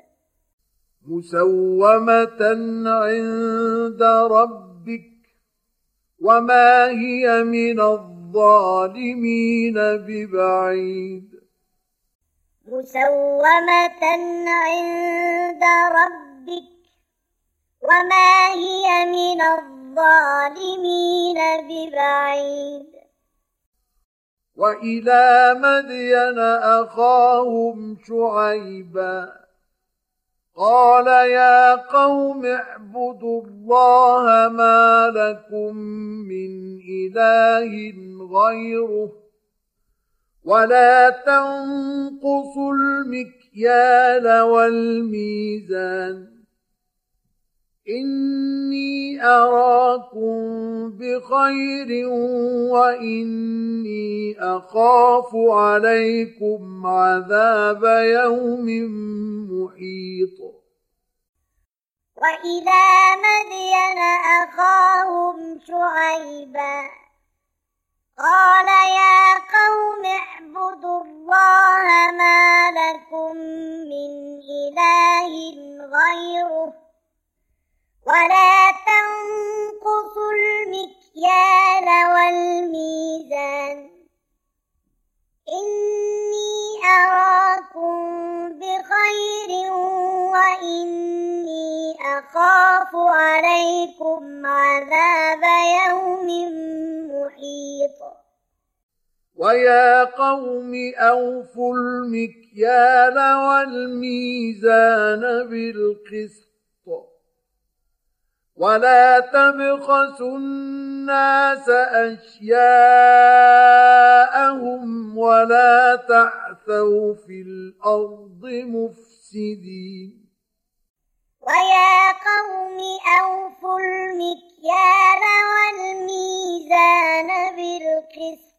مسومة عند ربك وما هي من الظالمين ببعيد مسومة عند ربك وما هي من الظالمين ببعيد وإلى مدين أخاهم شعيبا قال يا قوم اعبدوا الله ما لكم من إله غيره ولا تنقصوا المكيال والميزان إني أراكم بخير وإني أخاف عليكم عذاب يوم محيط وإلى مدين أخاهم شعيبا قال يا قوم اعبدوا الله ما لكم من إله غيره ولا تنقصوا المكيال والميزان إني أراكم بخير وإني أخاف عليكم عذاب يوم محيط ويا قوم أوفوا المكيال والميزان بالقسط ولا تبخسوا الناس أشياءهم ولا تعثوا في الأرض مفسدين ويا قوم أوفوا المكيال والميزان بالقسط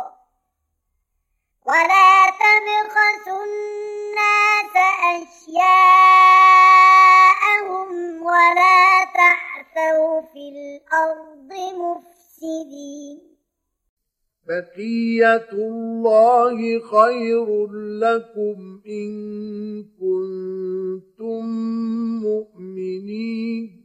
ولا تبخسوا الناس أشياءهم ولا تعثوا في الأرض مفسدين بقية الله خير لكم إن كنتم مؤمنين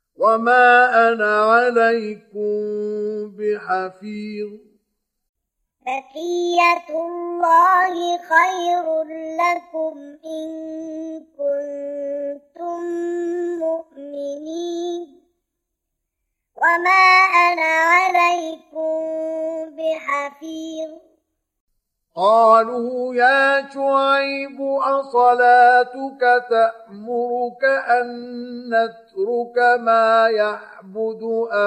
وما أنا عليكم بحفيظ بقية الله خير لكم إن كنتم مؤمنين وما أنا عليكم بحفيظ قالوا يا شعيب أصلاتك تأمرك أن نترك ما يعبد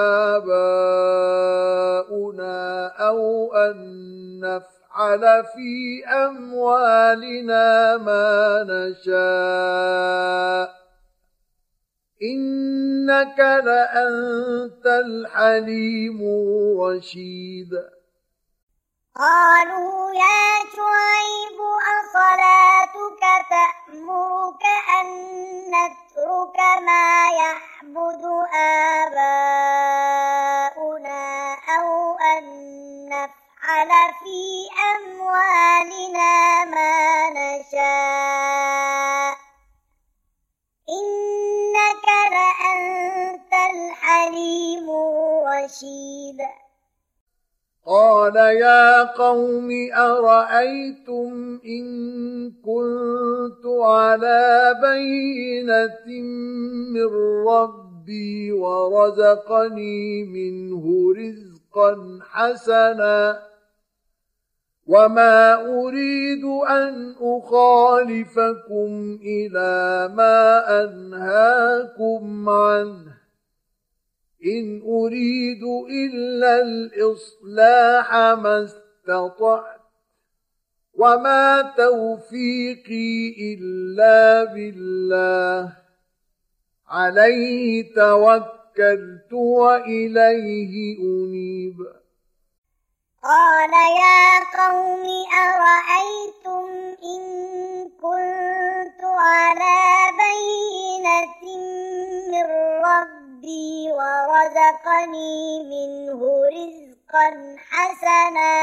آباؤنا أو أن نفعل في أموالنا ما نشاء إنك لأنت الحليم الرشيد قالوا يا شعيب أصلاتك تأمرك أن نترك ما يعبد آباؤنا أو أن نفعل في أموالنا ما نشاء إنك لأنت الحليم الرشيد قال يا قوم أرأيتم إن كنت على بينة من ربي ورزقني منه رزقا حسنا وما أريد أن أخالفكم إلى ما أنهاكم عنه إن أريد إلا الإصلاح ما استطعت وما توفيقي إلا بالله عليه توكلت وإليه أنيب قال يا قوم أرأيتم إن كنت على بينة من ربي ورزقني منه رزقا حسنا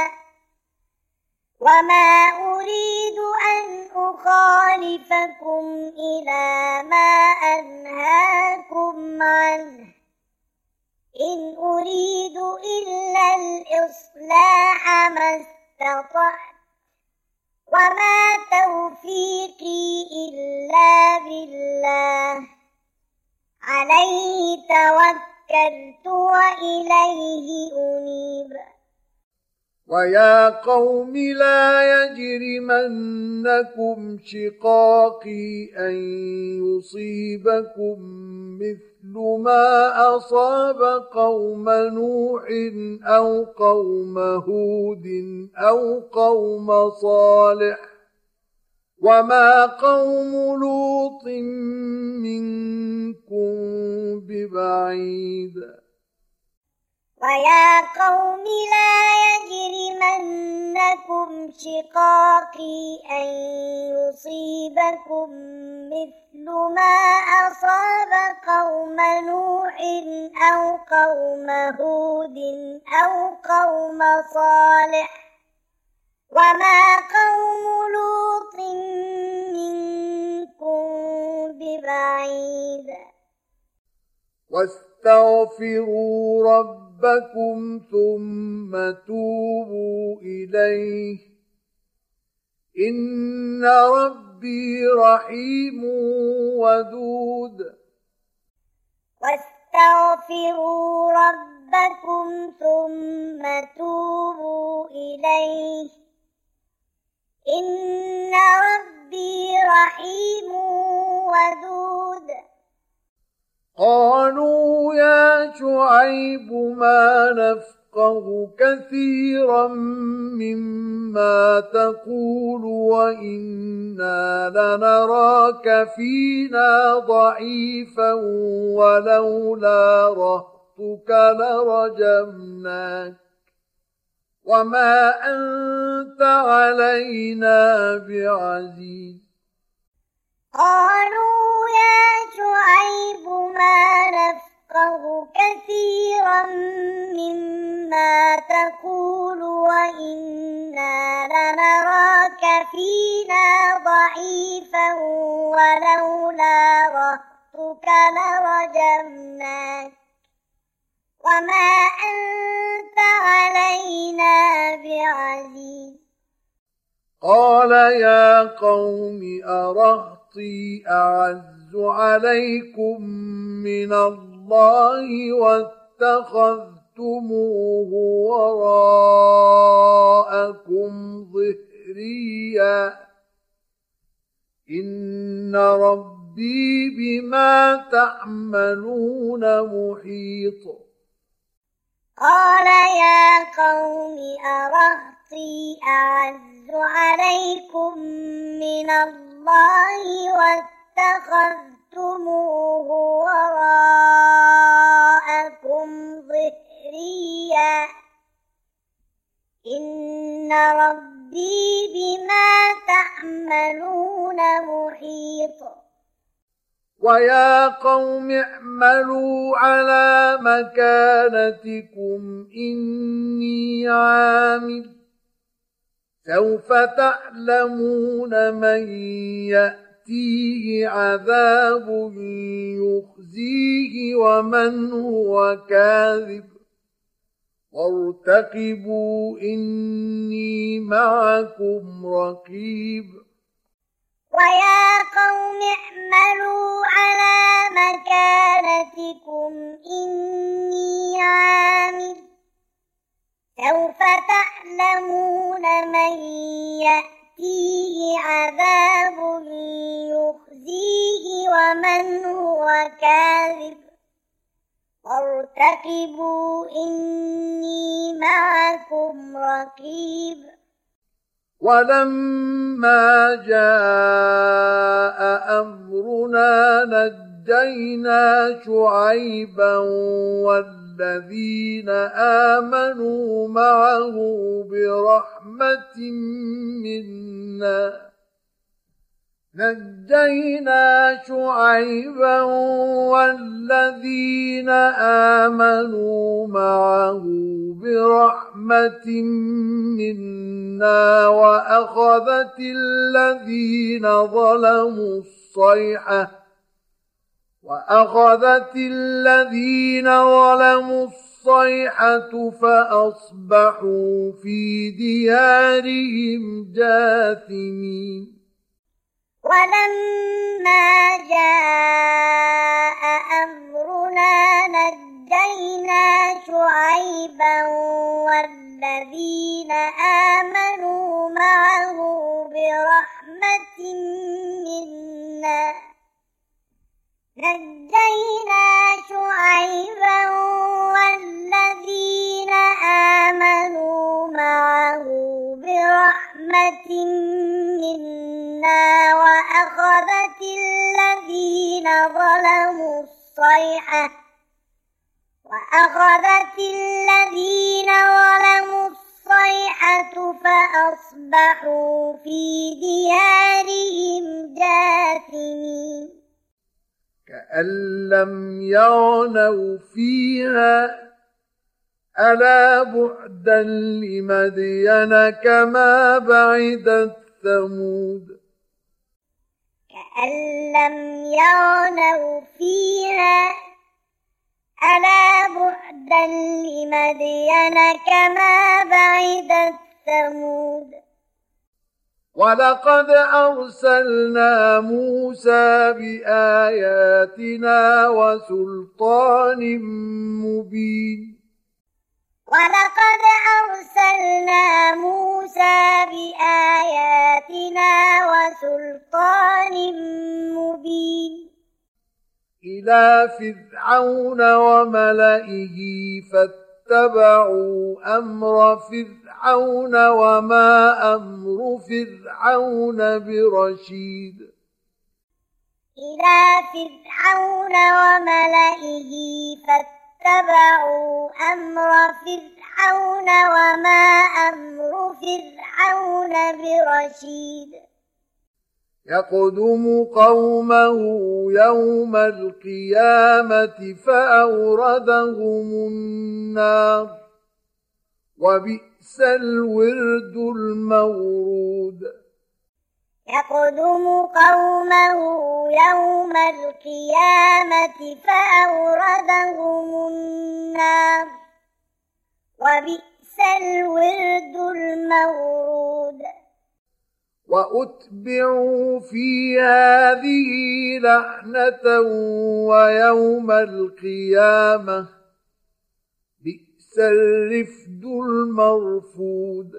وما أريد أن أخالفكم إلى ما أنهاكم عنه إن أريد إلا الإصلاح ما استطعت وما توفيقي إلا بالله عليه توكلت وإليه أنيب ويا قوم لا يجرمنكم شقاقي أن يصيبكم مثل ما أصاب قوم نوح أو قوم هود أو قوم صالح وما قوم لوط منكم ببعيد ويا قوم لا يجرمنكم شقاقي أن يصيبكم مثل ما أصاب قوم نوح أو قوم هود أو قوم صالح وما قوم لوط منكم ببعيد واستغفروا ربكم ثم توبوا إليه إن ربي رحيم ودود واستغفروا ربكم ثم توبوا إليه إن ربي رحيم ودود قالوا يا شعيب ما نفقه كثيرا مما تقول وإنا لنراك فينا ضعيفا ولولا رهطك لرجمناك وما أنت علينا بعزيز قالوا يا شعيب ما نفقه كثيرا مما تقول وإنا لنراك فينا ضعيفا ولولا رهطك لرجمناك وما أنت علينا بعزيز العزيز قال يا قوم أرهطي أعز عليكم من الله واتخذتموه وراءكم ظهريا إن ربي بما تعملون محيط قال يا قوم أرهطي أعز عليكم من الله واتخذتموه وراءكم ظهريا إن ربي بما تعملون محيط ويا قوم اعملوا على مكانتكم إني عامل سوف تعلمون من يأتيه عذاب يخزيه ومن هو كاذب وارتقبوا إني معكم رقيب ويا قوم اعملوا على مكانتكم إني عامل سوف تعلمون من يأتيه عذاب يخزيه ومن هو كاذب وارتقبوا إني معكم رقيب ولما جاء أمرنا نجينا شعيبا والذين آمنوا معه برحمة منا نجينا شعيبا والذين آمنوا معه برحمة منا وأخذت الذين ظلموا الصيحة وأخذت الذين ظلموا الصيحة فأصبحوا في ديارهم جاثمين ولما جاء أمرنا نجينا شعيبا والذين آمنوا معه برحمة منا نجينا شعيبا والذين آمنوا معه برحمة منا وأخذت الذين ظلموا الصيحة وأخذت الذين ظلموا الصيحة فأصبحوا في ديارهم جاثمين كأن لم يغنوا فيها ألا بعدا لمدين كما بعدت ثمود كأن لم يغنوا فيها ألا بعدا لمدين كما بعدت ثمود ولقد أرسلنا موسى بآياتنا وسلطان مبين ولقد أرسلنا موسى بآياتنا وسلطان مبين إلى فرعون وملئه فاتبعوا أمر فرعون وما أمر فرعون برشيد إلى فرعون وملئه فاتبعوا أمر فرعون وما أمر فرعون برشيد يقدم قومه يوم القيامة فأوردهم النار وبئس الورد المورود يقدم قومه يوم القيامة فأوردهم النار وبئس الورد المورود وأتبعوا في هذه لعنة ويوم القيامة بئس الرفد المرفود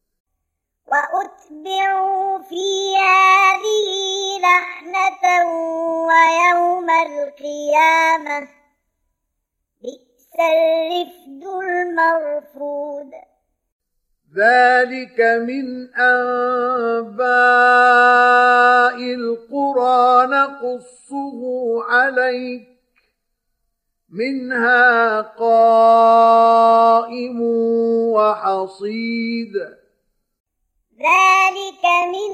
وأتبعوا في هذه لعنة ويوم القيامة بئس الرفد المرفود ذلك من أنباء القرى نقصه عليك منها قائم وحصيد ذلك من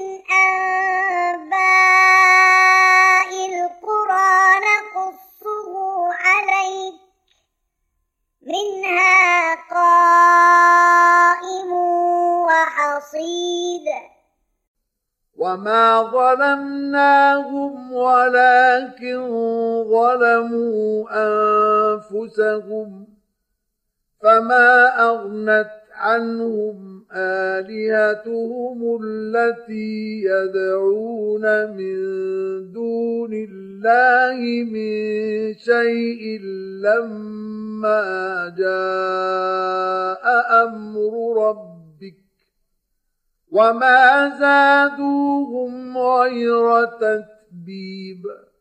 أنباء القرى نقصه عليك منها قائم وحصيد وما ظلمناهم ولكن ظلموا أنفسهم فما أغنت عنهم آلهتهم التي يدعون من دون الله من شيء لما جاء أمر ربك وما زادوهم غير تتبيب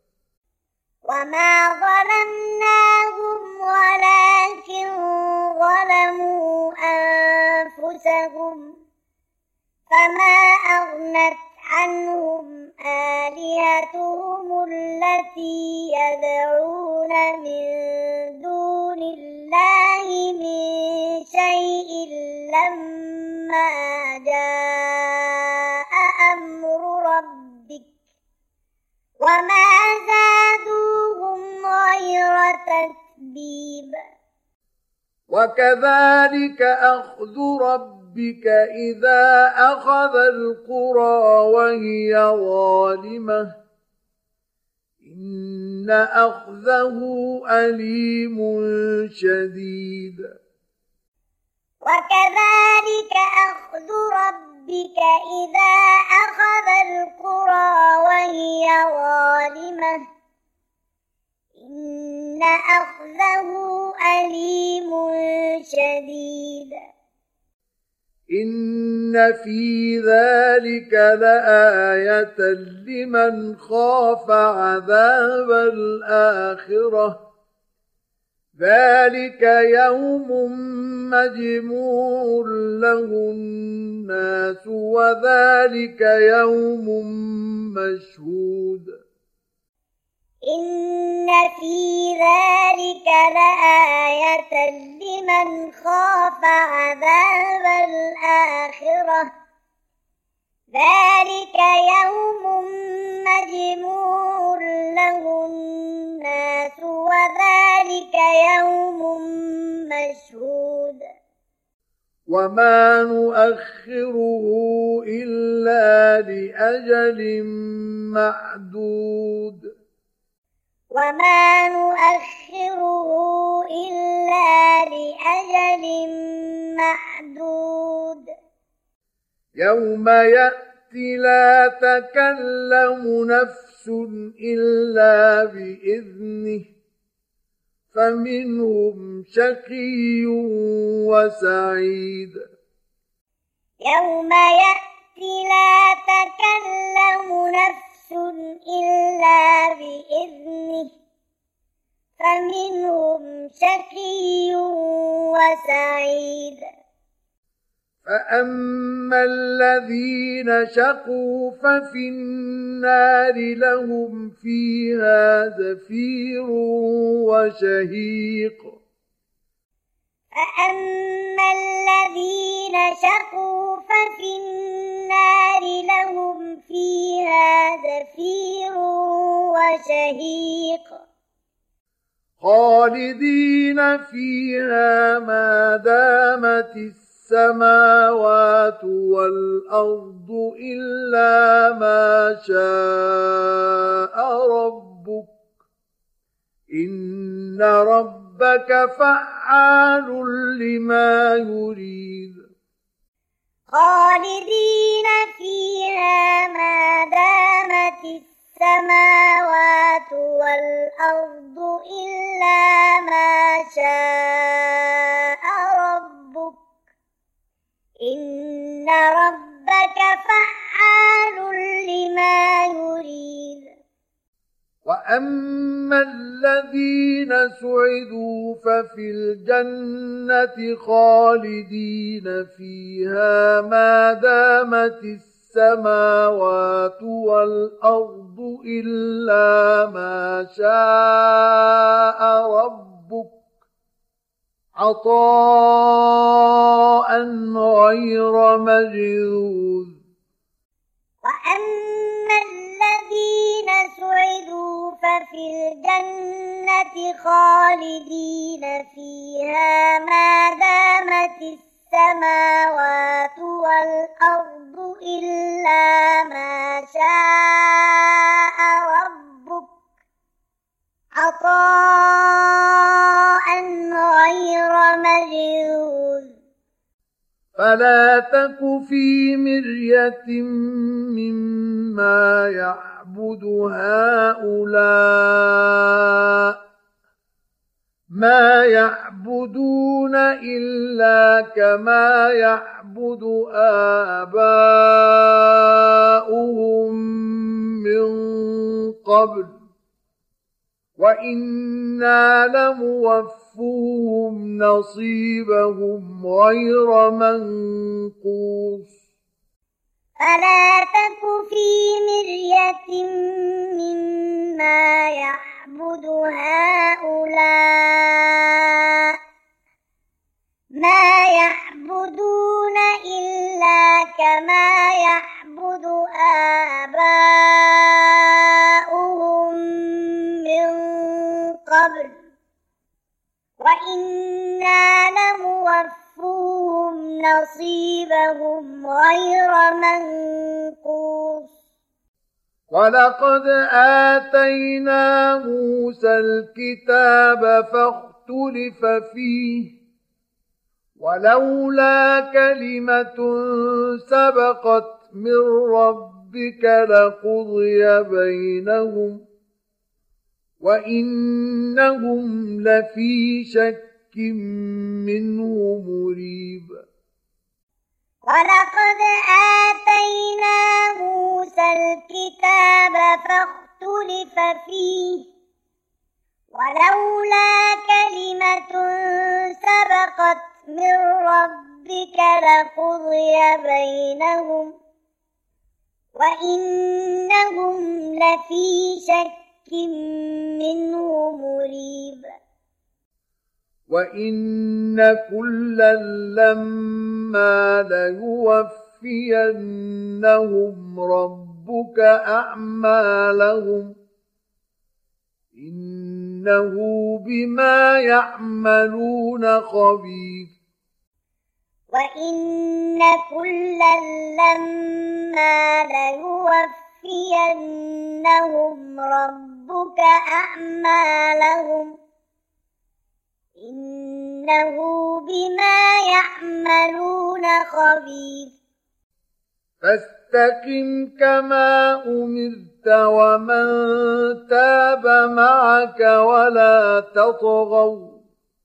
وما ظلمناهم ولكن ظلموا أنفسهم فما أغنت عنهم آلهتهم التي يدعون من دون الله من شيء لما جاء أمر ربك وما زادوهم غير تتبيب وكذلك أخذ ربك إذا أخذ القرى وهي ظالمة إن أخذه أليم شديد وكذلك أخذ ربك إذا أخذ القرى وهي ظالمة إن أخذه أليم شديد إن في ذلك لآية لمن خاف عذاب الآخرة ذلك يوم مجموع له الناس وذلك يوم مشهود إن في ذلك لآية لمن خاف عذاب الآخرة ذلك يوم مجموع له الناس وذلك يوم مشهود وما نؤخره إلا لأجل معدود وما نؤخره إلا لأجل معدود يوم يأتي لا تكلم نفس إلا بإذنه فمنهم شقي وسعيد يوم يأتي لا تكلم نفس إلا بإذنه فمنهم شقي وسعيد فأما الذين شقوا ففي النار لهم فيها زفير وشهيق فأما الذين شقوا ففي النار لهم فيها زفير وشهيق خالدين فيها ما دامت السماوات والأرض إلا ما شاء ربك إن ربك ربك فعال لما يريد خالدين فيها ما دامت السماوات والأرض إلا ما شاء ربك إن ربك فعال لما يريد وأما الذين سعدوا ففي الجنة خالدين فيها ما دامت السماوات والأرض إلا ما شاء ربك عطاء غير مجذوذ وأما الذين سعدوا ففي الجنة خالدين فيها ما دامت السماوات والأرض إلا ما شاء ربك عطاء غير مجذوذ فلا تك في مرية مما يعبد هؤلاء ما يعبدون إلا كما يعبد آباؤهم من قبل وإنا لموفوهم نصيبهم غير منقوص فلا تك في مرية مما يعبد هؤلاء ما يعبدون إلا كما يعبد آباؤهم من قبل وإنا لموفوهم نصيبهم غير منقوص ولقد آتينا موسى الكتاب فاختلف فيه ولولا كلمة سبقت من ربك لقضي بينهم وإنهم لفي شك منه مريب ولقد آتينا موسى الكتاب فاختلف فيه ولولا كلمة سبقت من ربك لقضي بينهم وإنهم لفي شك منه مريب وإن كلا لما ليوفينهم ربك أعمالهم إنه بما يعملون خبير وإن كلا لما ليوفينهم ربك أعمالهم إنه بما يعملون خبير فاستقم كما أمرت ومن تاب معك ولا تطغوا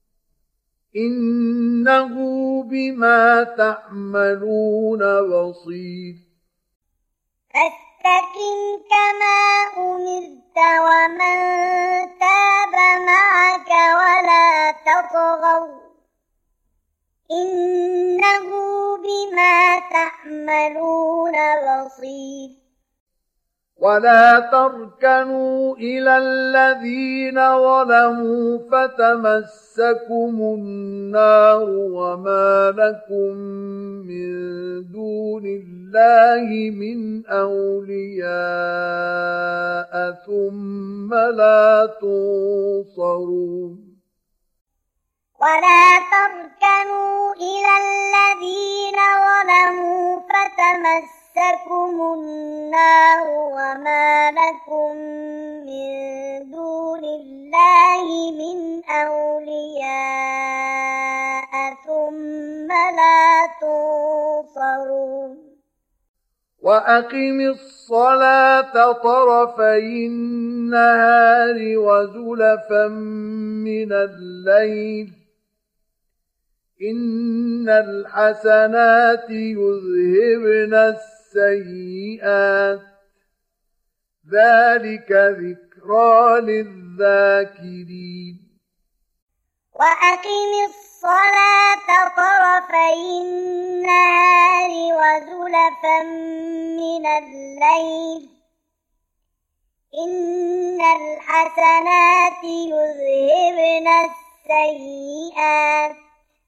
إنه بما تعملون بصير فاستقم كما أمرت ومن تاب معك ولا تطغوا إنه بما تعملون بصير ولا تركنوا إلى الذين ظلموا فتمسكم النار وما لكم من دون الله من أولياء ثم لا تنصرون ولا تركنوا إلى الذين ظلموا فتمسكم تمسكم النار وما لكم من دون الله من أولياء ثم لا تنصرون وأقم الصلاة طرفي النهار وزلفا من الليل إن الحسنات يذهبن السيئات ذلك ذكرى للذاكرين وأقم الصلاة طرفي النهار وزلفا من الليل إن الحسنات يذهبن السيئات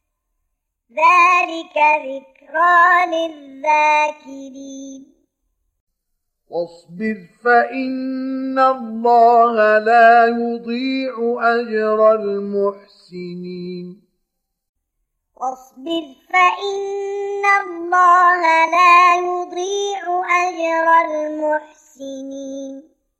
ذلك ذكرى للذاكرين واصبر فإن الله لا يضيع أجر المحسنين واصبر فإن الله لا يضيع أجر المحسنين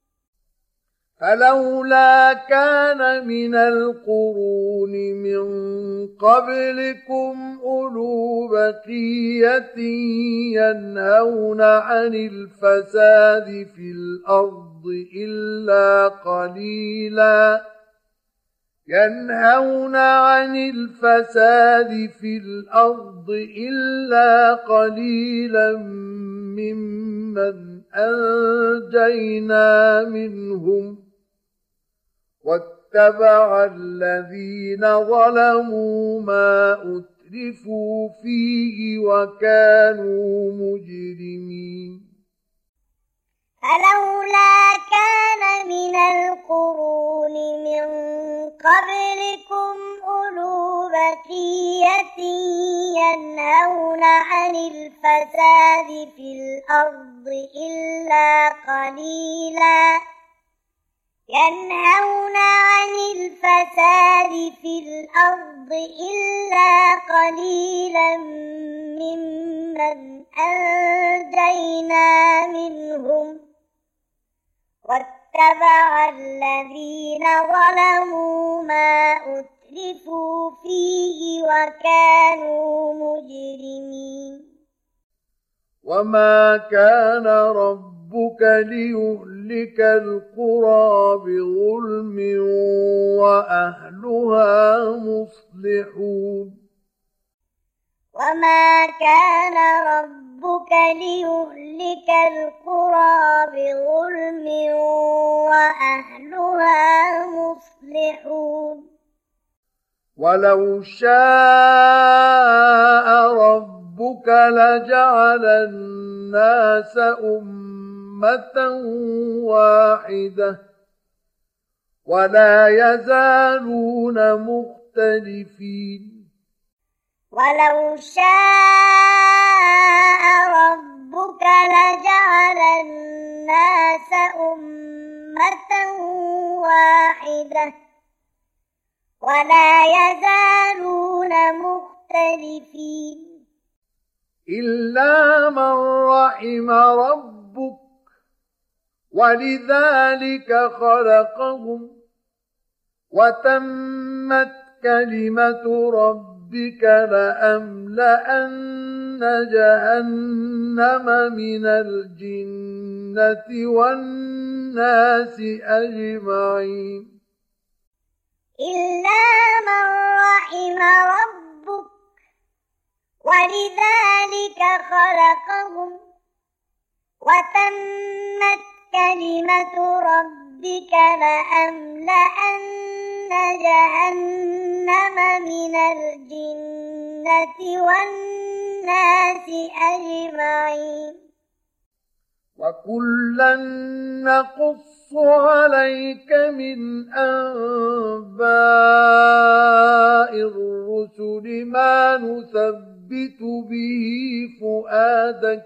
فلولا كان من القرون من قبلكم أولو بقية ينهون عن الفساد في الأرض إلا قليلا ينهون عن الفساد في الأرض إلا قليلا ممن أنجينا منهم واتبع الذين ظلموا ما أترفوا فيه وكانوا مجرمين فلولا كان من القرون من قبلكم أولو بقية ينهون عن الفساد في الأرض إلا قليلا ينهون عن الفساد في الأرض إلا قليلا ممن أنجينا منهم واتبع الذين ظلموا ما أترفوا فيه وكانوا مجرمين وما كان ربك ليهلك القرى بظلم وأهلها مصلحون وما كان ربك ليهلك القرى بظلم وأهلها مصلحون ولو شاء ربك لجعل الناس أمة واحدة ولا يزالون مختلفين ولو شاء ربك لجعل الناس أمة واحدة ولا يزالون مختلفين إلا من رحم ربك ولذلك خلقهم وتمت كلمة ربك لأملأن جهنم من الجنة والناس أجمعين إلا من رحم ربك ولذلك خلقهم وتمت كلمة ربك لأملأن جهنم من الجنة والناس أجمعين وكلا نقص عليك من أنباء الرسل ما نثبت به فؤادك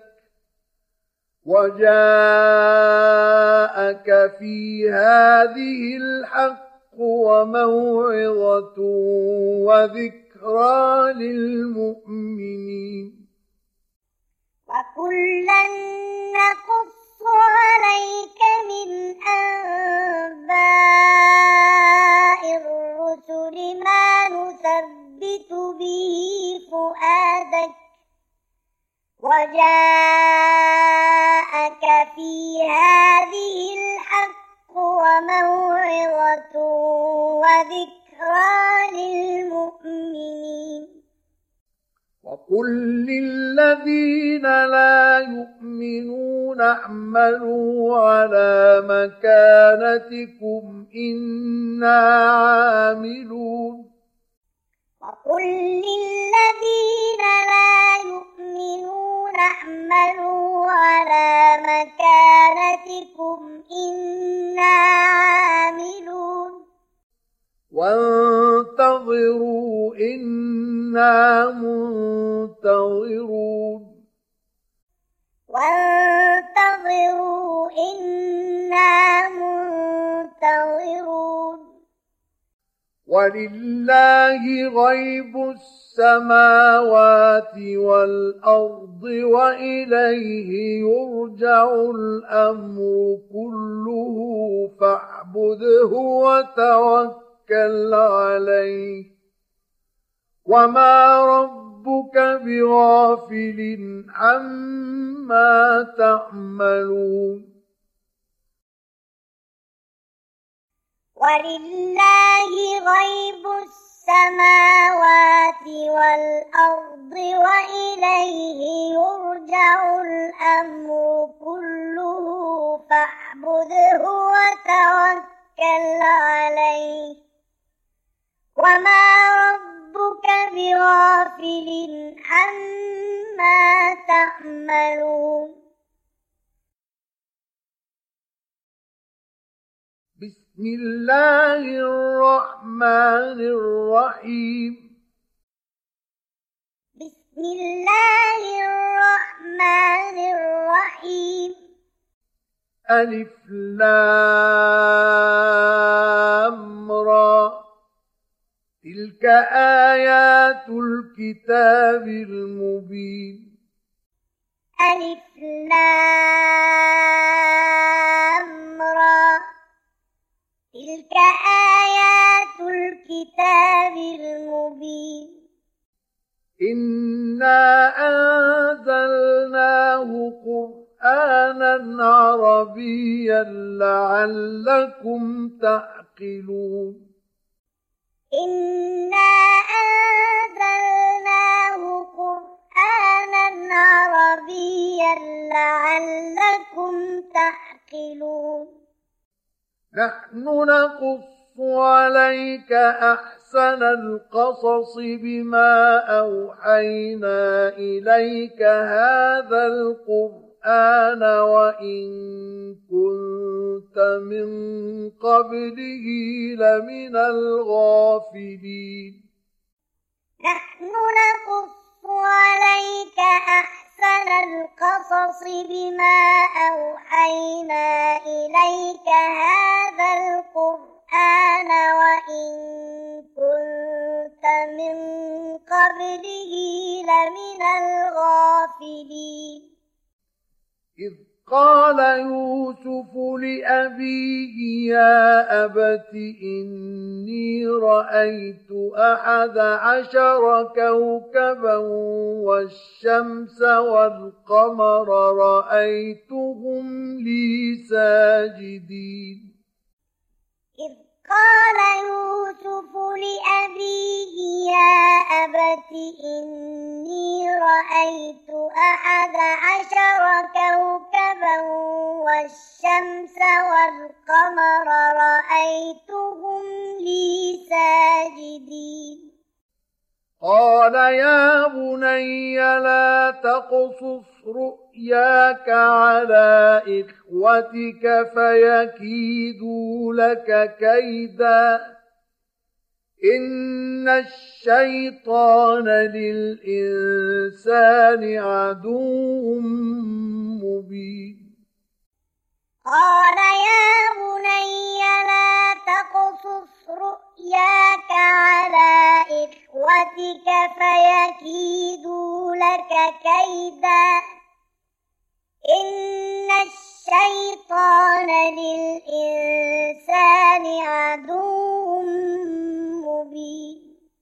وجاءك في هذه الحق وموعظة وذكرى للمؤمنين وكلا نقص عليك من أنباء الرسل ما نثبت به فؤادك وجاءك في هذه الحق وموعظة وذكرى للمؤمنين وقل للذين لا يؤمنون اعملوا على مكانتكم إنا عاملون وقل للذين لا يؤمنون اعملوا على مكانتكم إنا عاملون وانتظروا إنا منتظرون وانتظروا إنا منتظرون ولله غيب السماوات والأرض وإليه يرجع الأمر كله فاعبده وتوكل عليه وما ربك بغافل عما تعملون ولله غيب السماوات والأرض وإليه يرجع الأمر كله فاعبده وتوكل عليه وما ربك بغافل عما تعملون بسم الله الرحمن الرحيم بسم الله الرحمن الرحيم ألف لام را تلك آيات الكتاب المبين ألف لام را تلك آيات الكتاب المبين إنا أنزلناه قرآنا عربيا لعلكم تعقلون إنا أنزلناه قرآنا عربيا لعلكم تعقلون نحن نقص عليك أحسن القصص بما أوحينا إليك هذا القرآن وإن كنت من قبله لمن الغافلين نحن نقص عليك أحسن القصص بما أوحينا إليك هذا القرآن وإن كنت من قبله لمن الغافلين إذ قال يوسف لأبيه يا أبت إني رأيت أحد عشر كوكبا والشمس والقمر رأيتهم لي ساجدين إذ قال يوسف لأبيه يا أبت إني رأيت أحد عشر كوكبا والشمس والقمر رأيتهم لي ساجدين قال يا بني لا تقصص رؤياك على إخوتك فيكيدوا لك كيدا إن الشيطان للإنسان عدو مبين قال يا بني لا تقصص رؤياك على إخوتك فيكيدوا لك كيدا إن الشيطان للإنسان عدو مبين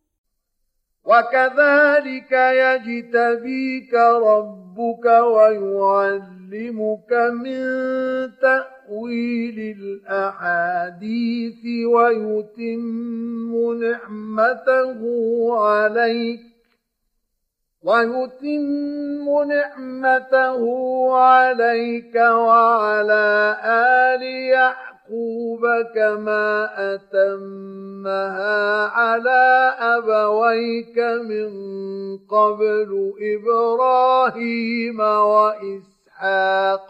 وكذلك يجتبيك ربك ويعلمك من تأويل الأحاديث ويتم نعمته عليك ويتم نعمته عليك وعلى آل يعقوب كما أتمها على أبويك من قبل إبراهيم وإسحاق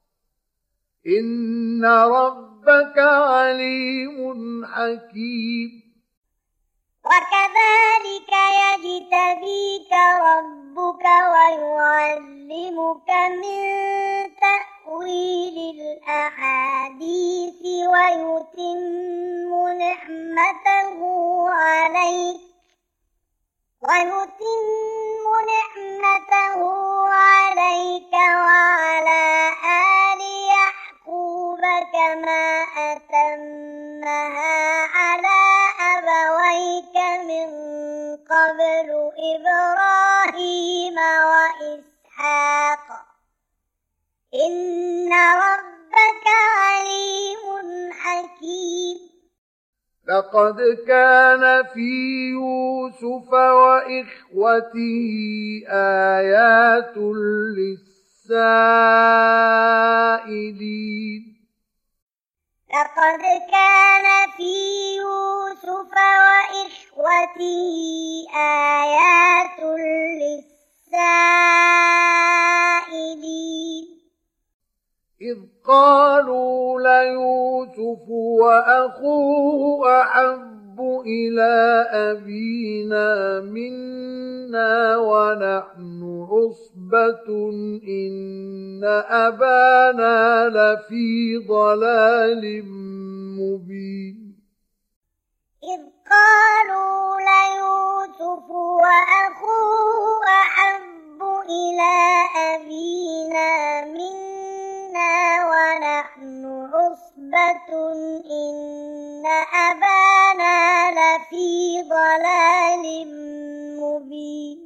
إن ربك عليم حكيم وكذلك يجتبيك ربك ويعلمك من تأويل الأحاديث ويتم نعمته عليك ويتم نعمته عليك وعلى آل يعقوب كما أتمها على أبويك من قبل إبراهيم وإسحاق إن ربك عليم حكيم لقد كان في يوسف وإخوته آيات للسائلين لقد كان في يوسف وإخوته آيات للسائلين إذ قالوا ليوسف وأخوه أحب إلى أبينا منا ونحن عصبة إن أبانا لفي ضلال مبين إذ قالوا ليوسف وأخوه أحب إلى أبينا منا ونحن عصبة إن أبانا لفي ضلال مبين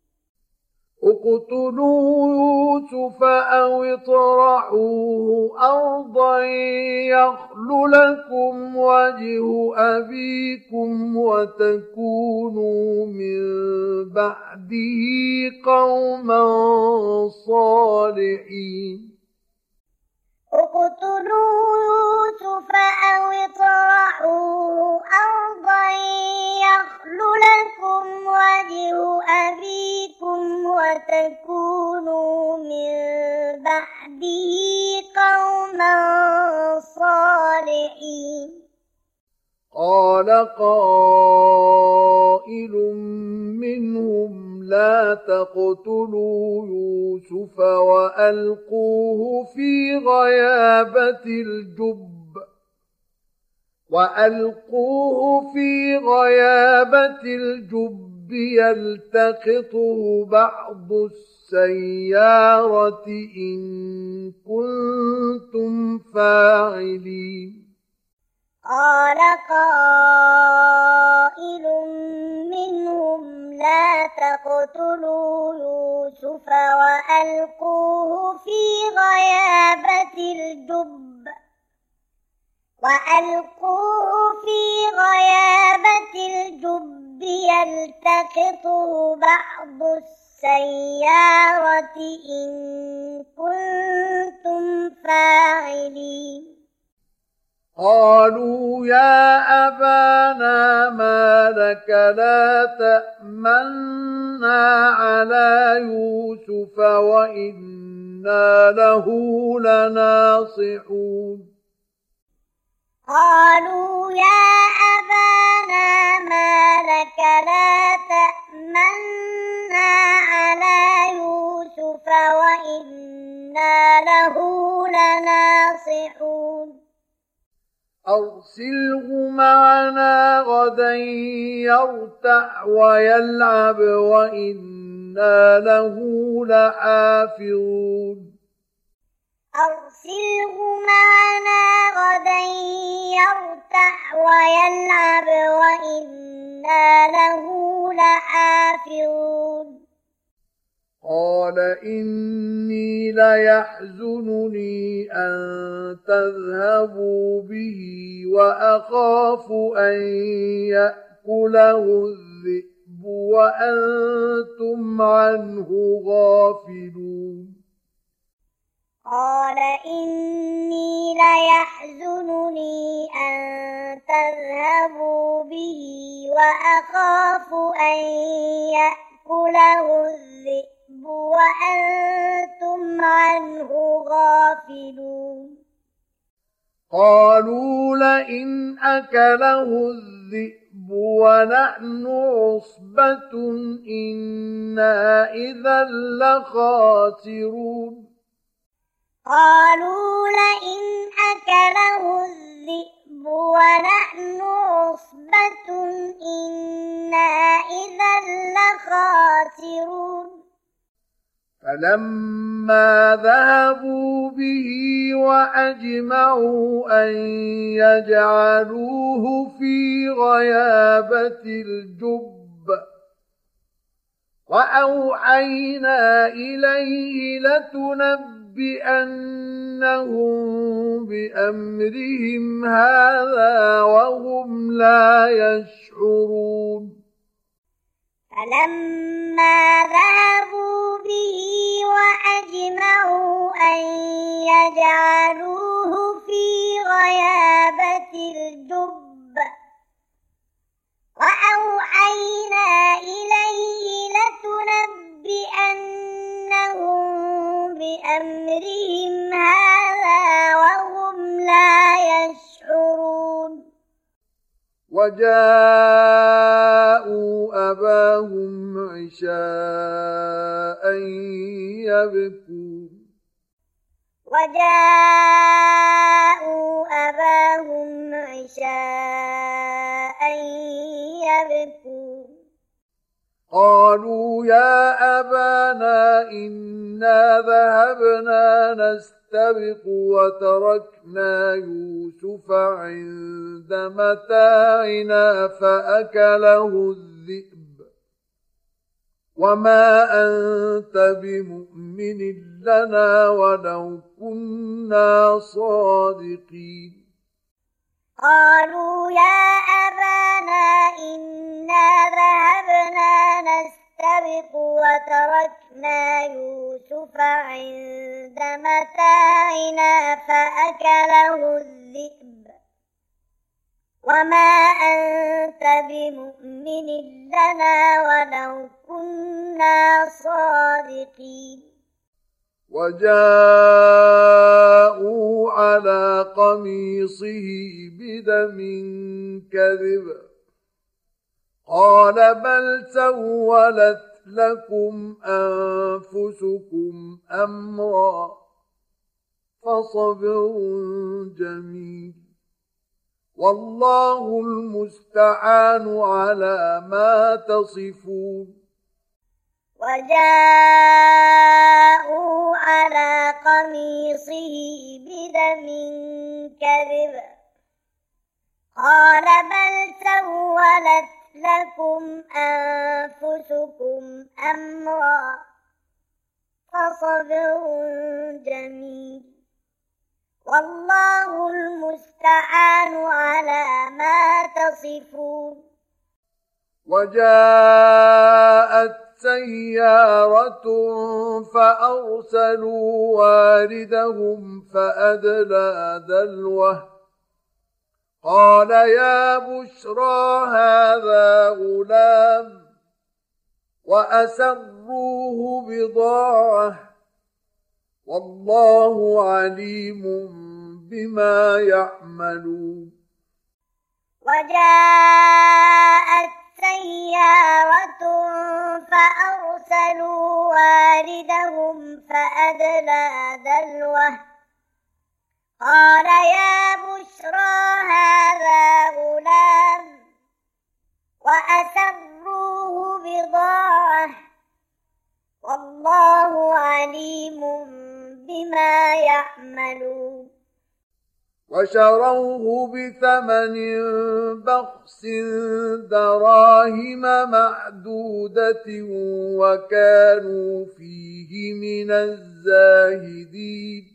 اقتلوا يوسف أو اطرحوه أرضا يخل لكم وجه أبيكم وتكونوا من بعده قوما صالحين اقتلوا يوسف أو اطرحوه أرضا يخل لكم وجه أبيكم وتكونوا من بعده قوما صالحين قال قائل منهم لا تقتلوا يوسف وألقوه في غيابة الجب وألقوه في غيابة الجب يلتقطه بعض السيارة إن كنتم فاعلين قال قائل منهم لا تقتلوا يوسف وألقوه في غيابة الجب وألقوه في غيابة الجب يلتقطه بعض السيارة إن كنتم فاعلين قالوا يا أبانا ما لك لا تأمنا على يوسف وإنا له لناصحون قالوا يا أبانا ما لك لا تأمنا على يوسف وإنا له لناصحون أرسله معنا غدا يرتع ويلعب وإنا له لحافظون أرسله معنا غدا يرتع ويلعب وإنا له لحافظون قال إني ليحزنني أن تذهبوا به وأخاف أن يأكله الذئب وأنتم عنه غافلون قال إني ليحزنني أن تذهبوا به وأخاف أن يأكله الذئب وأنتم عنه غافلون قالوا لئن أكله الذئب ونحن عصبة إنا إذا لخاسرون قالوا لئن أكله الذئب ونحن عصبة إنا إذا لخاسرون فلما ذهبوا به وأجمعوا أن يجعلوه في غيابة الجب وأوحينا إليه لتنبئنهم بأمرهم هذا وهم لا يشعرون فلما ذهبوا به وأجمعوا أن يجعلوه في غيابة الجب وأوحينا إليه لتنبئنهم بأمرهم هذا وهم لا يشعرون وجاءوا أباهم عشاء يبكون وجاءوا أباهم عشاء يبكون قالوا يا أبانا إنا ذهبنا نستبق وتركنا يوسف عند متاعنا فأكله الذئب وما أنت بمؤمن لنا ولو كنا صادقين قالوا يا أبانا إنا ذهبنا نستبق وتركنا يوسف عند متاعنا فأكله الذئب وما أنت بمؤمن لنا ولو كنا صادقين وجاءوا على قميصه بدم كذب قال بل سولت لكم أنفسكم أمرا فصبر جميل والله المستعان على ما تصفون وجاءوا على قميصه بدم كذب قال بل سولت لكم أنفسكم أمرا فصبر جميل والله المستعان على ما تصفون وجاءت سيارة فأرسلوا واردهم فأدلى دلوه قال يا بشرى هذا غلام وأسروه بضاعة والله عليم بما يعملون وجاءت سيارة فأرسلوا واردهم فأدلى دلوه قال يا بشرى هذا غلام وأسروه بضاعة والله عليم بما يعملون وشروه بثمن بخس دراهم معدودة وكانوا فيه من الزاهدين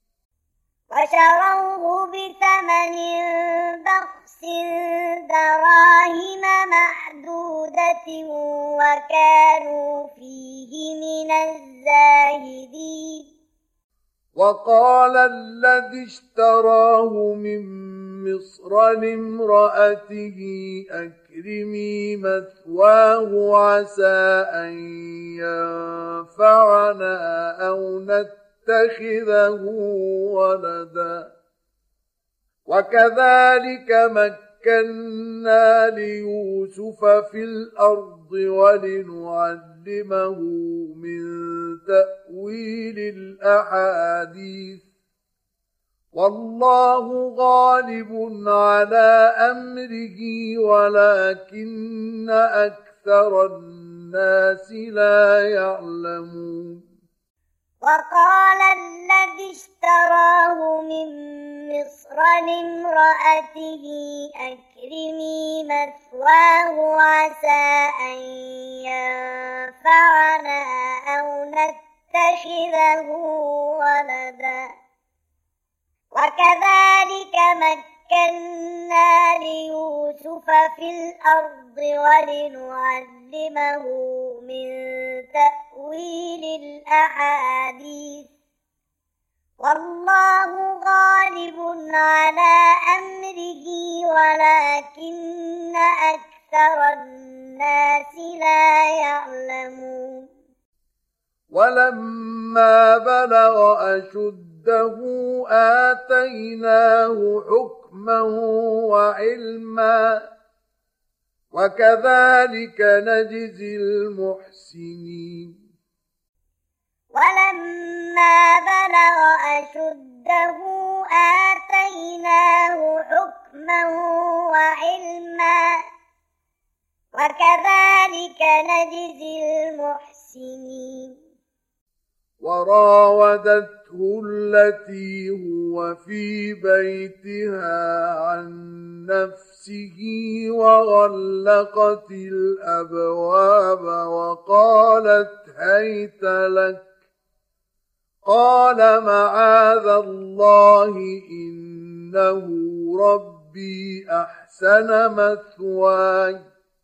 وشروه بثمن بخس دراهم معدودة وكانوا فيه من الزاهدين وقال الذي اشتراه من مصر لامرأته أكرمي مثواه عسى أن ينفعنا أو نتخذه ولدا وكذلك مكنا ليوسف في الأرض ولنعلمه من تأويل الأحاديث والله غالب على أمره ولكن أكثر الناس لا يعلمون وقال الذي اشتراه من مصر لامرأته أكرمي مثواه عسى أن ينفعنا أو نتخذه ولدا وكذلك مكنا ليوسف في الأرض ولنعلمه من تأويل الأحاديث والله غالب على أمره ولكن أكثر الناس لا يعلمون ولما بلغ أشده آتيناه حكما وعلما وكذلك نجزي المحسنين ولما بلغ أشده آتيناه حكما وعلما وكذلك نجزي المحسنين وراودته التي هو في بيتها عن نفسه وغلقت الأبواب وقالت هيت لك قال معاذ الله إنه ربي أحسن مثواي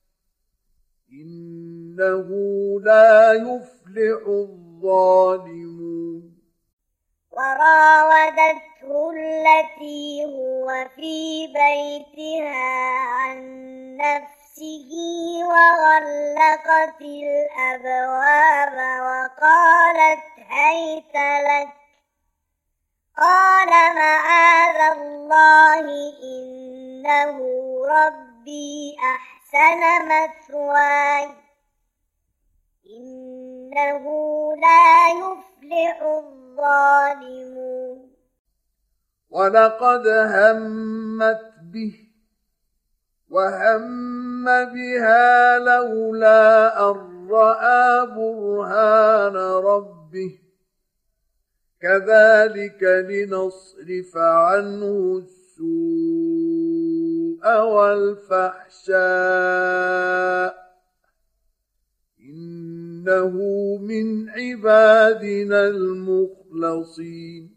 إنه لا يفلح الظالمون وراودته التي هو في بيتها عن نفسه وغلقت الأبواب وقالت هيت لك قال معاذ الله إنه ربي أحسن مثواي إنه لا يفلح الظالمون ولقد همت به وهم بها لولا أن رأى برهان ربه كذلك لنصرف عنه السوء والفحشاء إنه من عبادنا المخلصين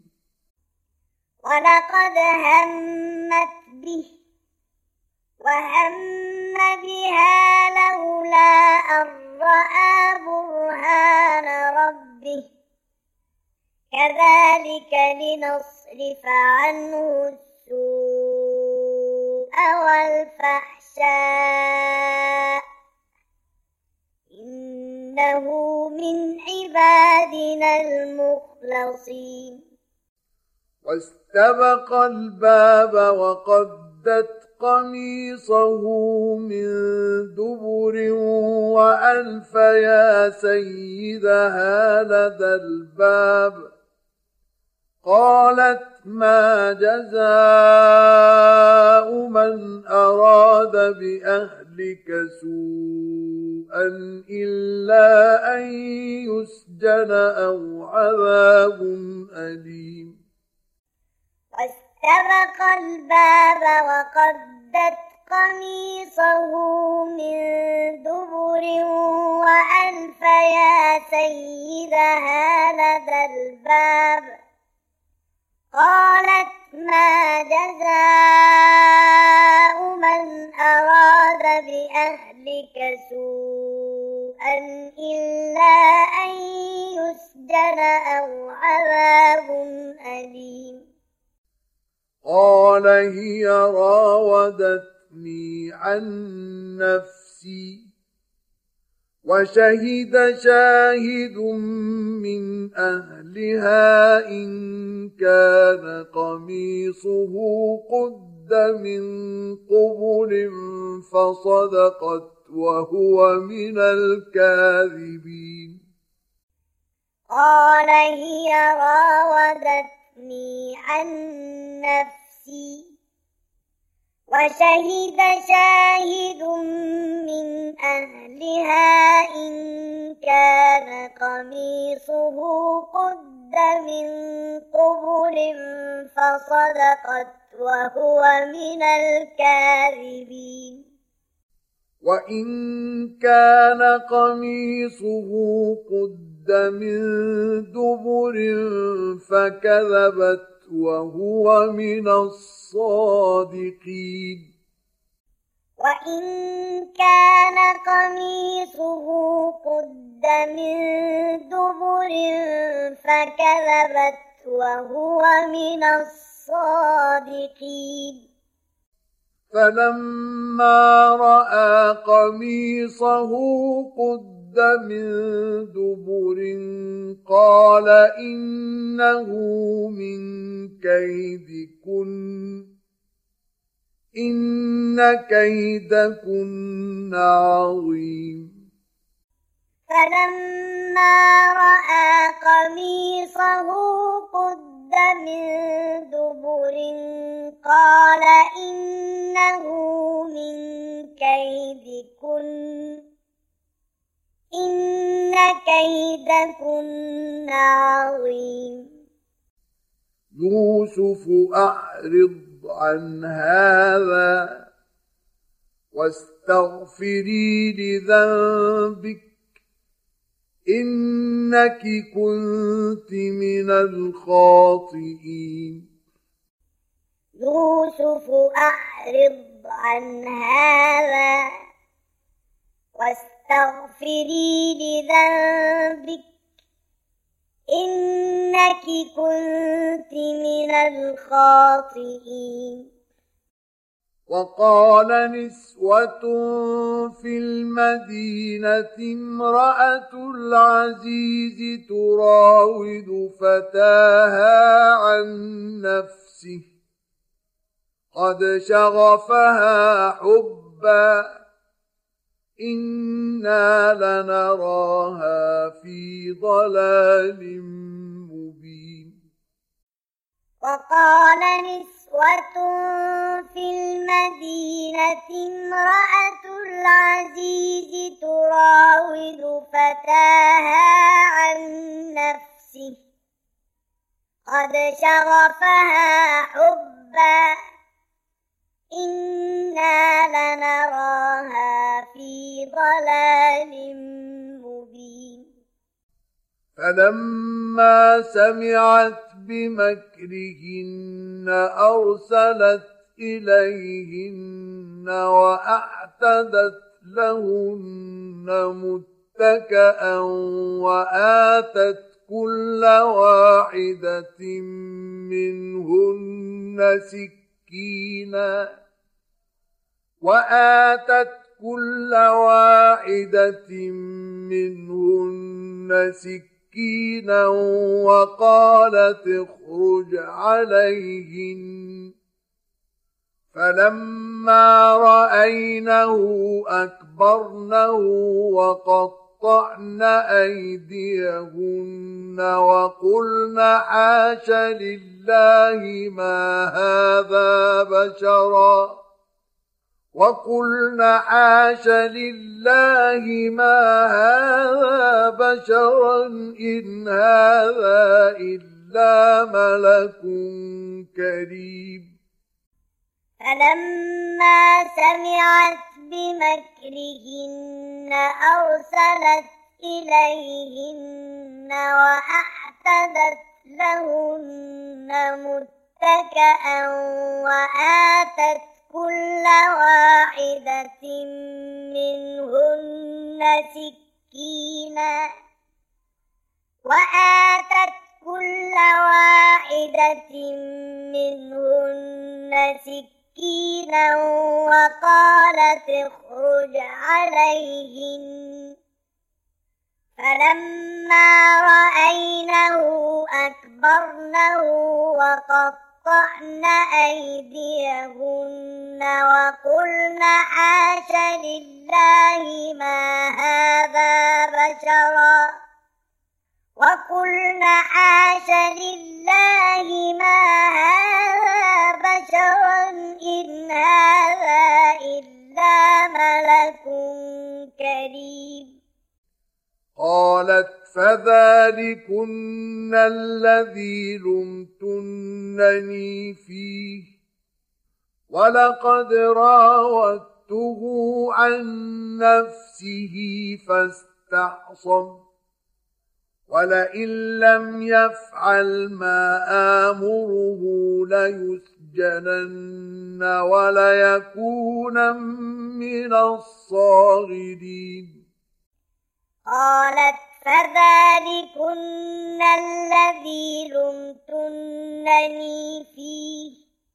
ولقد همت به وهم بها لولا أن رأى برهان ربه كذلك لنصرف عنه السوء والفحشاء إنه من عبادنا المخلصين واستبق الباب وقدت قميصه من دبر وألف يا سيدها لدى الباب قالت ما جزاء من أراد بأهله بأهلك سوءا إلا أن يسجن أو عذاب أليم واستبق الباب وقدت قميصه من دبر وألف يا سيدها لدى الباب قالت ما جزاء من أراد بأهلك سوءا إلا أن يسجن أو عذاب أليم قال هي راودتني عن نفسي وشهد شاهد من أهلها إن كان قميصه قد من قبل فصدقت وهو من الكاذبين قال هي راودتني عن نفسي وشهد شاهد من أهلها إن كان قميصه قد من قبل فصدقت وهو من الكاذبين وإن كان قميصه قد من دبر فكذبت وهو من الصادقين وإن كان قميصه قد من دبر فكذبت وهو من الصادقين فلما رأى قميصه قد من دبر قال إنه من كيدكن إن كيدكن عظيم فلما رأى قميصه قد من دبر قال إنه من كيدكن إن كيدكن عظيم يوسف أعرض عن هذا واستغفري لذنبك إنك كنت من الخاطئين يوسف أعرض عن هذا واستغفري لذنبك إنك كنت من الخاطئين وقال نسوة في المدينة امرأة العزيز تراود فتاها عن نفسه قد شغفها حبا إنا لنراها في ضلال مبين وقال نسوة في المدينة امرأة العزيز تراود فتاها عن نفسه قد شغفها حبا إنا لنراها في ضلال مبين فلما سمعت بمكرهن أرسلت إليهن وأعتدت لهن متكئا وآتت كل واحدة منهن سكينا وآتت كل واحدة منهن سكينا وقالت اخرج عليهن فلما رأينه أكبرنه وقطعن أيديهن وقلن حاش لله ما هذا بشرا وقلنا حاش لله ما هذا بشرا إن هذا إلا ملك كريم فلما سمعت بمكرهن أرسلت إليهن وأعتدت لهن متكئا وآتت كل واحدة منهن سكينا وآتت كل واحدة منهن سكينا وقالت اخرج عليهن فلما رأينه أكبرنه وقطعن أيديهن وقلن حاش لله ما هذا بشرا وقلن حاش لله ما هذا بشرا إن هذا إلا ملك كريم قالت فذلكن الذي لمتنني فيه ولقد راودته عن نفسه فاستعصم ولئن لم يفعل ما آمره ليسجنن وليكون من الصاغرين قالت فذلكن الذي لمتنني فيه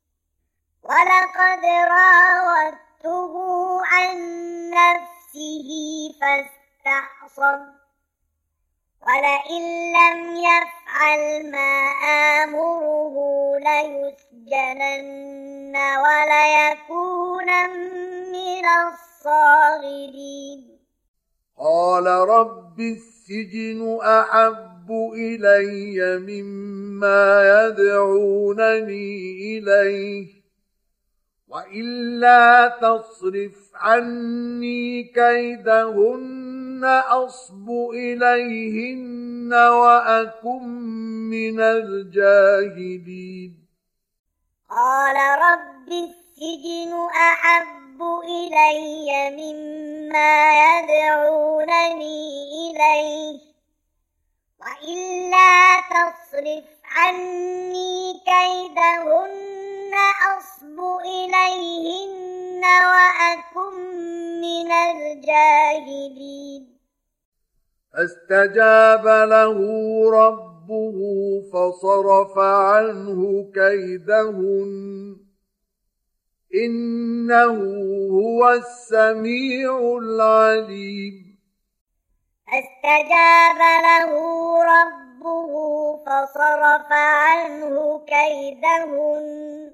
ولقد راودته عن نفسه فاستعصم ولئن لم يفعل ما آمره ليسجنن وليكون من الصاغرين قال رب السجن أحب إلي مما يدعونني إليه وإلا تصرف عني كيدهن أصب إليهن وأكن من الجاهلين قال رب السجن أحب إلي مما يدعونني إليه وإلا تصرف عني كيدهن أصب إليهن وأكن من الجاهلين فاستجاب له ربه فصرف عنه كيدهن إنه هو السميع العليم فاستجاب له ربه فصرف عنه كيدهن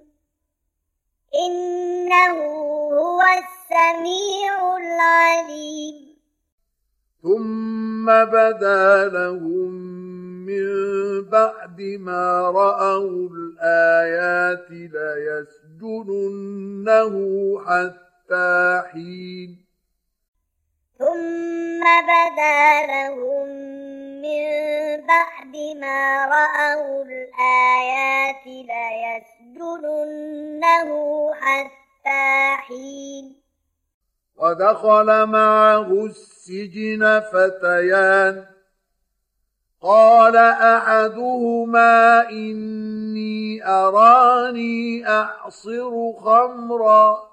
إنه هو السميع العليم ثم بدا لهم من بعد ما رأوا الآيات ليسجننه حتى حين ثم بدا لهم من بعد ما رأوا الآيات ليسجننه حتى حين ودخل معه السجن فتيان قال أحدهما إني أراني أعصر خمرا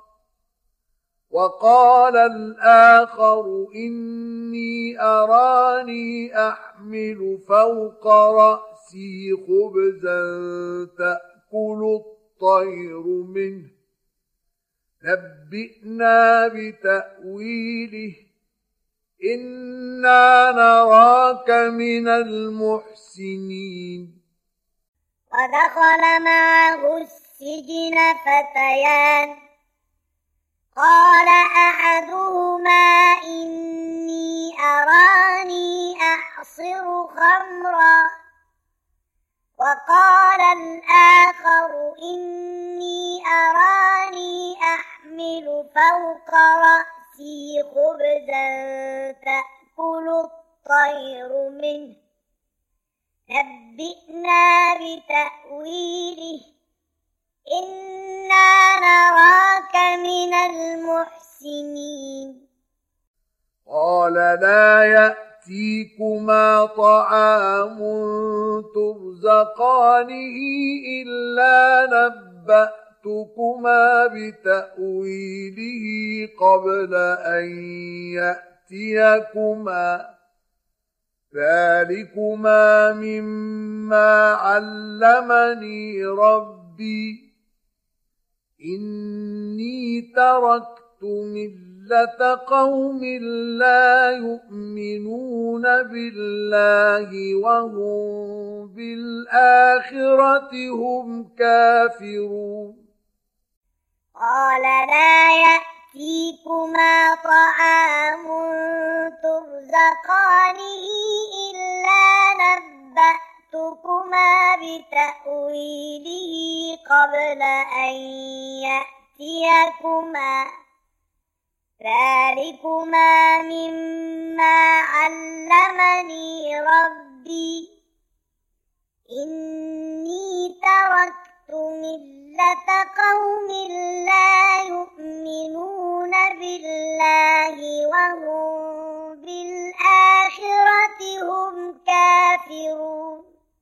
وقال الآخر إني أراني أحمل فوق رأسي خبزا تأكل الطير منه نبئنا بتأويله إنا نراك من المحسنين ودخل معه السجن فتيان قال أحدهما إني أراني أعصر خمرا وقال الآخر إني أراني أحمل أحمل فوق رأسي خبزا تأكل الطير منه نبئنا بتأويله إنا نراك من المحسنين قال لا يأتيكما طعام ترزقانه إلا نبأتكما بتأويله قبل أن يأتيكما ذلكما مما علمني ربي إني تركت ملة قوم لا يؤمنون بالله وهم بالآخرة هم كافرون قال لا يأتيكما طعام ترزقانه إلا نبأتكما بتأويله قبل أن يأتيكما ذلكما مما علمني ربي إني تركت ملة قوم لا يؤمنون بالله وهم بالآخرة هم كافرون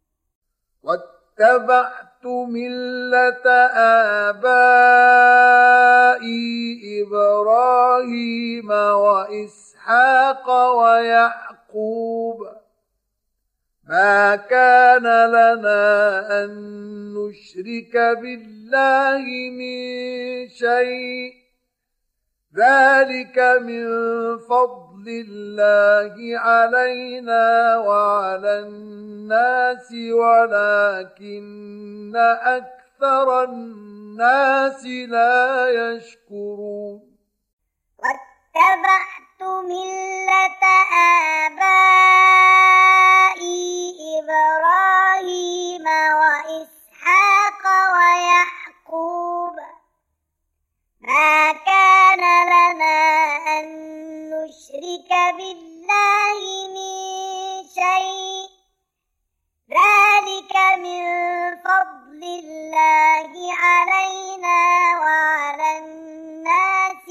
واتبعت ملة آبائي إبراهيم وإسحاق ويعقوب ما كان لنا أن نشرك بالله من شيء ذلك من فضل الله علينا وعلى الناس ولكن أكثر الناس لا يشكرون واتبعت ملة آبائي إبراهيم وإسحاق ويعقوب ما كان لنا أن نشرك بالله من شيء ذلك من فضل الله علينا وعلى الناس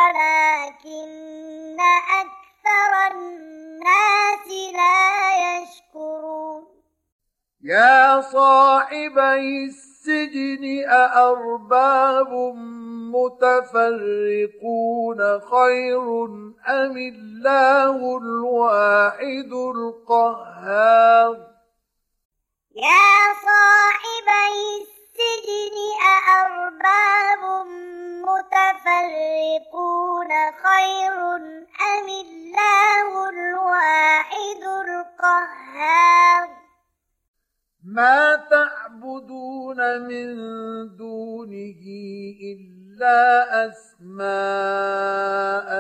ولكن أكثر الناس لا يشكرون يا صاحبي السجن أأرباب متفرقون خير أم الله الواحد القهار يا صاحبي السجن أأرباب متفرقون خير أم الله الواحد القهار ما تعبدون من دونه إلا أسماء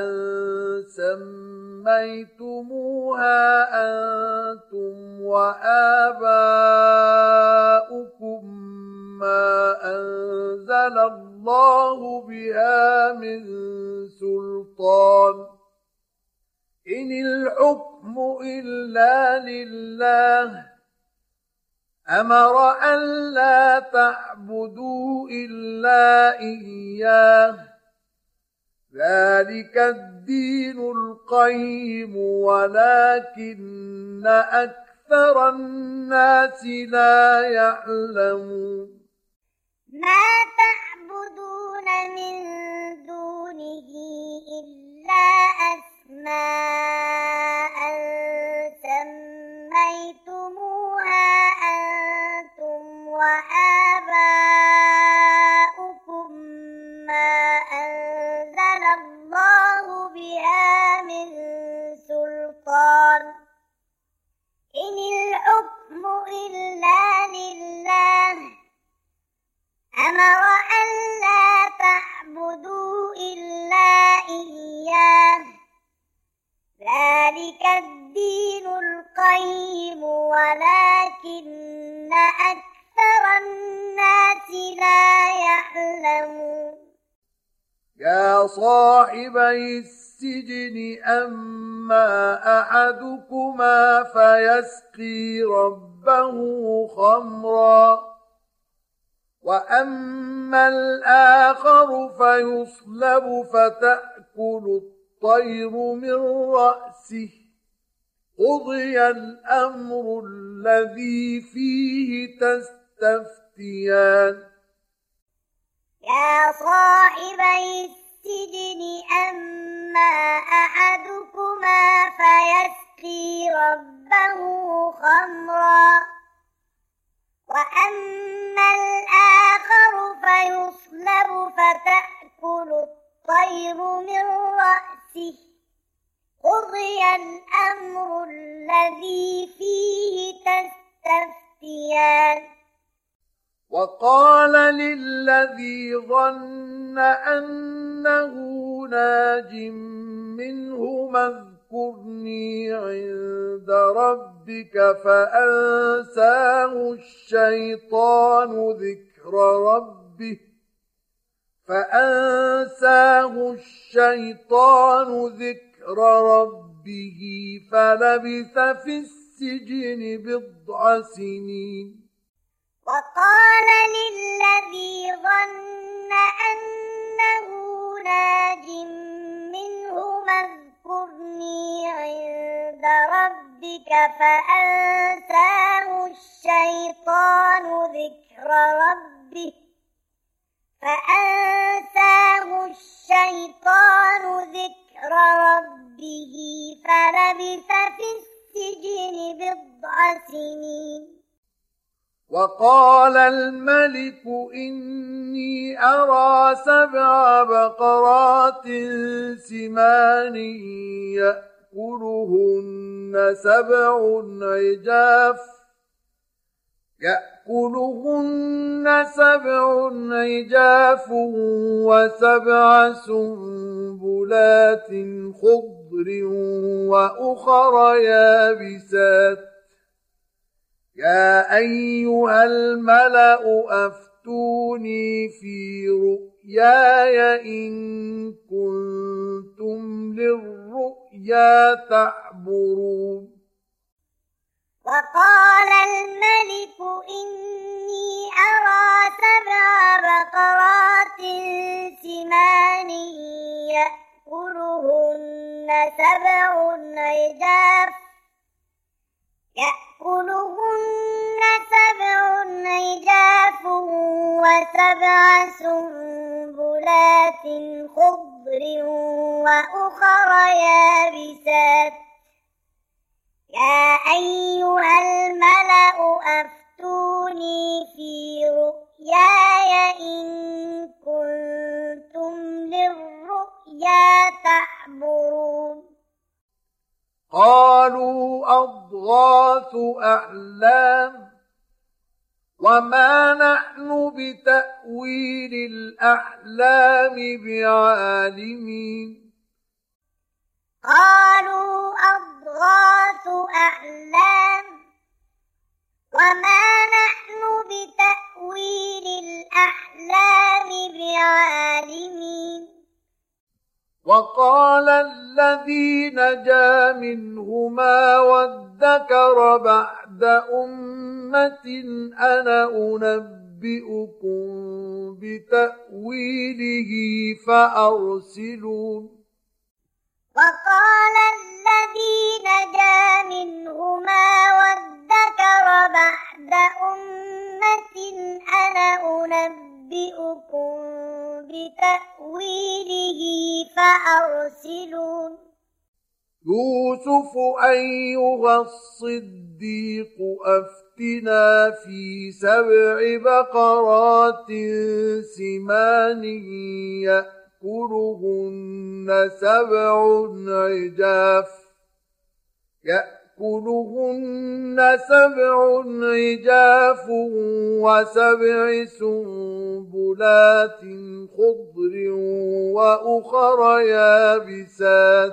سميتموها أنتم وآباؤكم ما أنزل الله بها من سلطان إن الحكم إلا لله أمر أن لا تعبدوا إلا إياه ذلك الدين القيم ولكن أكثر الناس لا يعلمون ما تعبدون من دونه إلا أسماء سميتموها أنتم وآباؤكم ما أنزل الله بها من سلطان إن الحكم إلا لله أمر أن لا تعبدوا إلا إياه ذلك الدين القيم يا صاحبي السجن أما أحدكما فيسقي ربه خمرا وأما الآخر فيصلب فتأكل الطير من رأسه قضي الأمر الذي فيه تستفتيان يا صاحبي السجن أما أحدكما فيسقي ربه خمرا وأما الآخر فيصلب فتأكل الطير من رأسه قضي الأمر الذي فيه تستفتيان وقال للذي ظن أنه ناج منهما اذكرني عند ربك فأنساه الشيطان ذكر ربه فأنساه الشيطان ذكر ربه فلبث في السجن بضع سنين وقال للذي ظن أنه ناج منهما اذكرني عند ربك فأنساه الشيطان ذكر ربه فأنساه الشيطان ذكر ربه فلبث في السجن بضع سنين وقال الملك إني أرى سبع بقرات سمان يأكلهن سبع عجاف يأكلهن سبع عجاف وسبع سنبلات خضر وأخر يابسات يا أيها الملأ أفتوني في رؤياي إن كنتم للرؤيا تعبرون وقال الملك إني أرى سبع بقرات سمان يأكلهن سبع عجاف يأكلهن سبع عجاف وسبع سنبلات خضر وأخر يابسات يا أيها الملأ أفتوني في رؤياي إن كنتم للرؤيا تعبرون قالوا أضغاث أحلام وما نحن بتأويل الأحلام بعالمين قالوا أضغاث أحلام وما نحن بتأويل الأحلام بعالمين وقال الذي نجا منهما وادكر بعد أمة أنا أنبئكم بتأويله فأرسلون وقال الذي نجا منهما وادكر بعد أمة أنا أنبئكم بتأويله فأرسلون يوسف أيها الصديق أفتنا في سبع بقرات سمان يأكلهن سبع عجاف يأكلهن سبع عجاف وسبع سنبلات خضر وأخر يابسات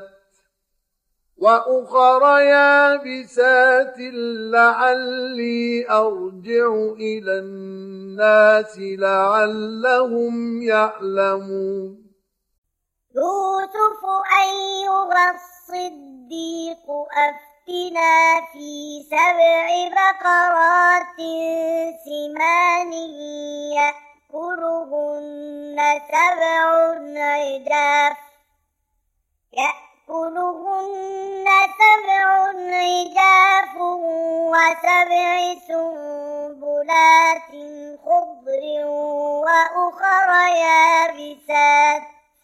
وأخر يابسات لعلي أرجع إلى الناس لعلهم يعلمون يوسف أيها الصديق أفتنا في سبع بقرات سمان يأكلهن سبع عجاف يأكلهن سبع عجاف وسبع سنبلات خضر وأخر يابسات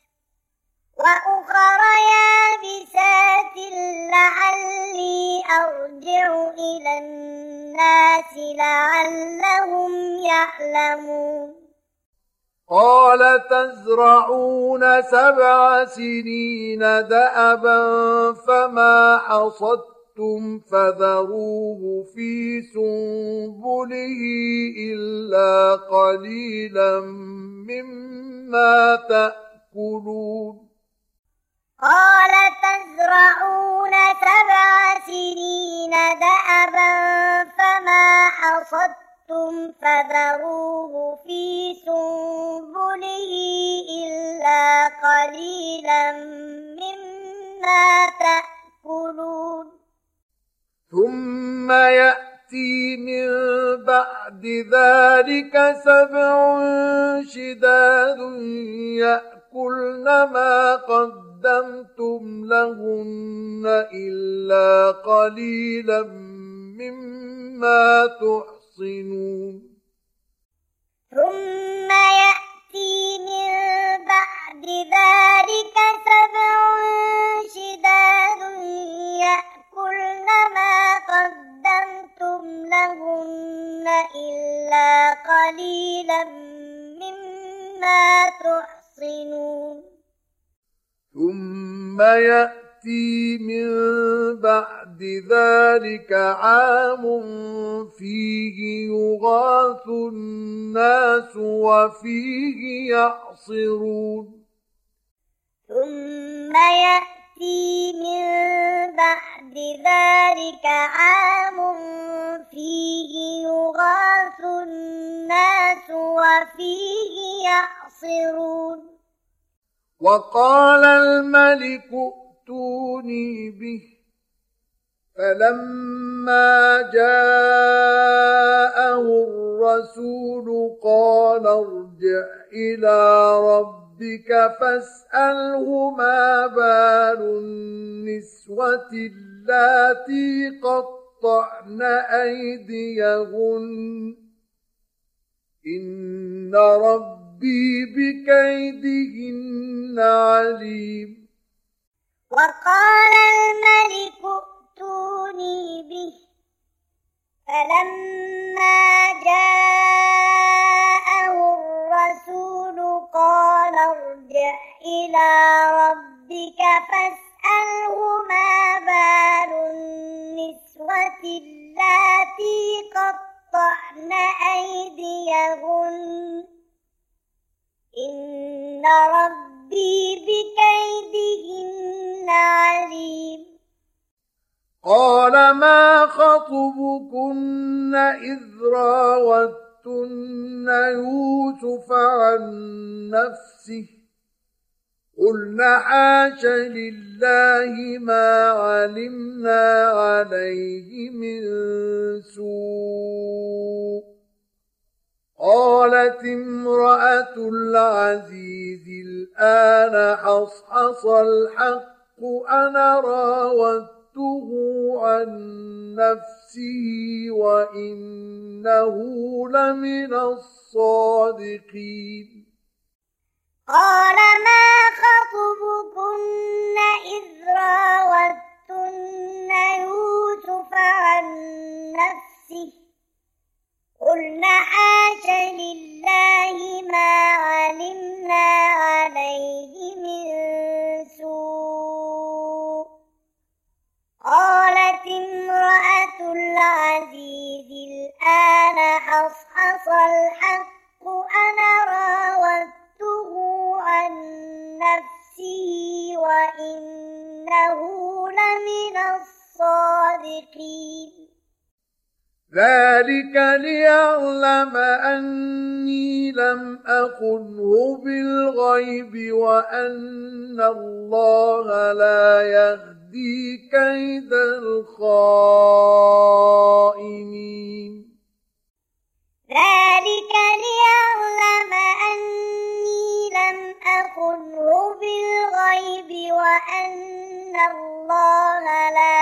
وأخر يابسات لعلي أرجع إلى الناس لعلهم يعلمون قال تزرعون سبع سنين دأبا فما حصدتم فذروه في سنبله إلا قليلا مما تأكلون قال تزرعون سبع سنين دأبا فما حصدتم فذروه في سنبله إلا قليلا مما تأكلون ثم يأتي من بعد ذلك سبع شداد يأكلن ما قدمتم لهن إلا قليلا مما تحصنون ثم يأتي من بعد ذلك سبع شداد يأكلن ما قدمتم لهن إلا قليلا مما تحصنون ثم يأتي من بعد ذلك عام فيه يغاث الناس وفيه يعصرون ثم يأتي من بعد ذلك عام فيه يغاث الناس وفيه يعصرون وقال الملك ائتوني به فلما جاءه الرسول قال ارجع إلى ربك فاسأله ما بال النسوة اللاتي قطعن أيديهن إن ربي بكيدهن عليم وقال الملك ائتوني به فلما جاءه الرسول قال ارجع إلى ربك فاسأله ما بال النسوة اللاتي قطعن أيديهن إن ربي بكيدهن عليم قال ما خطبكن إذ راوتن يوسف عن نفسه قلنا حاش لله ما علمنا عليه من سوء قالت امرأة العزيز الآن حصحص الحق أنا راودته عن نفسه وإنه لمن الصادقين قال ما خطبكن إذ راوتن يوسف عن نفسه قلنا حاش لله ما علمنا عليه من سوء قالت امرأة العزيز الآن حصحص الحق أنا راودته عن نفسه وإنه لمن الصادقين ذلك ليعلم أني لم أخنه بالغيب وأن الله لا يهدي كيد الخائنين ذلك ليعلم أني لم أخنه بالغيب وأن الله لا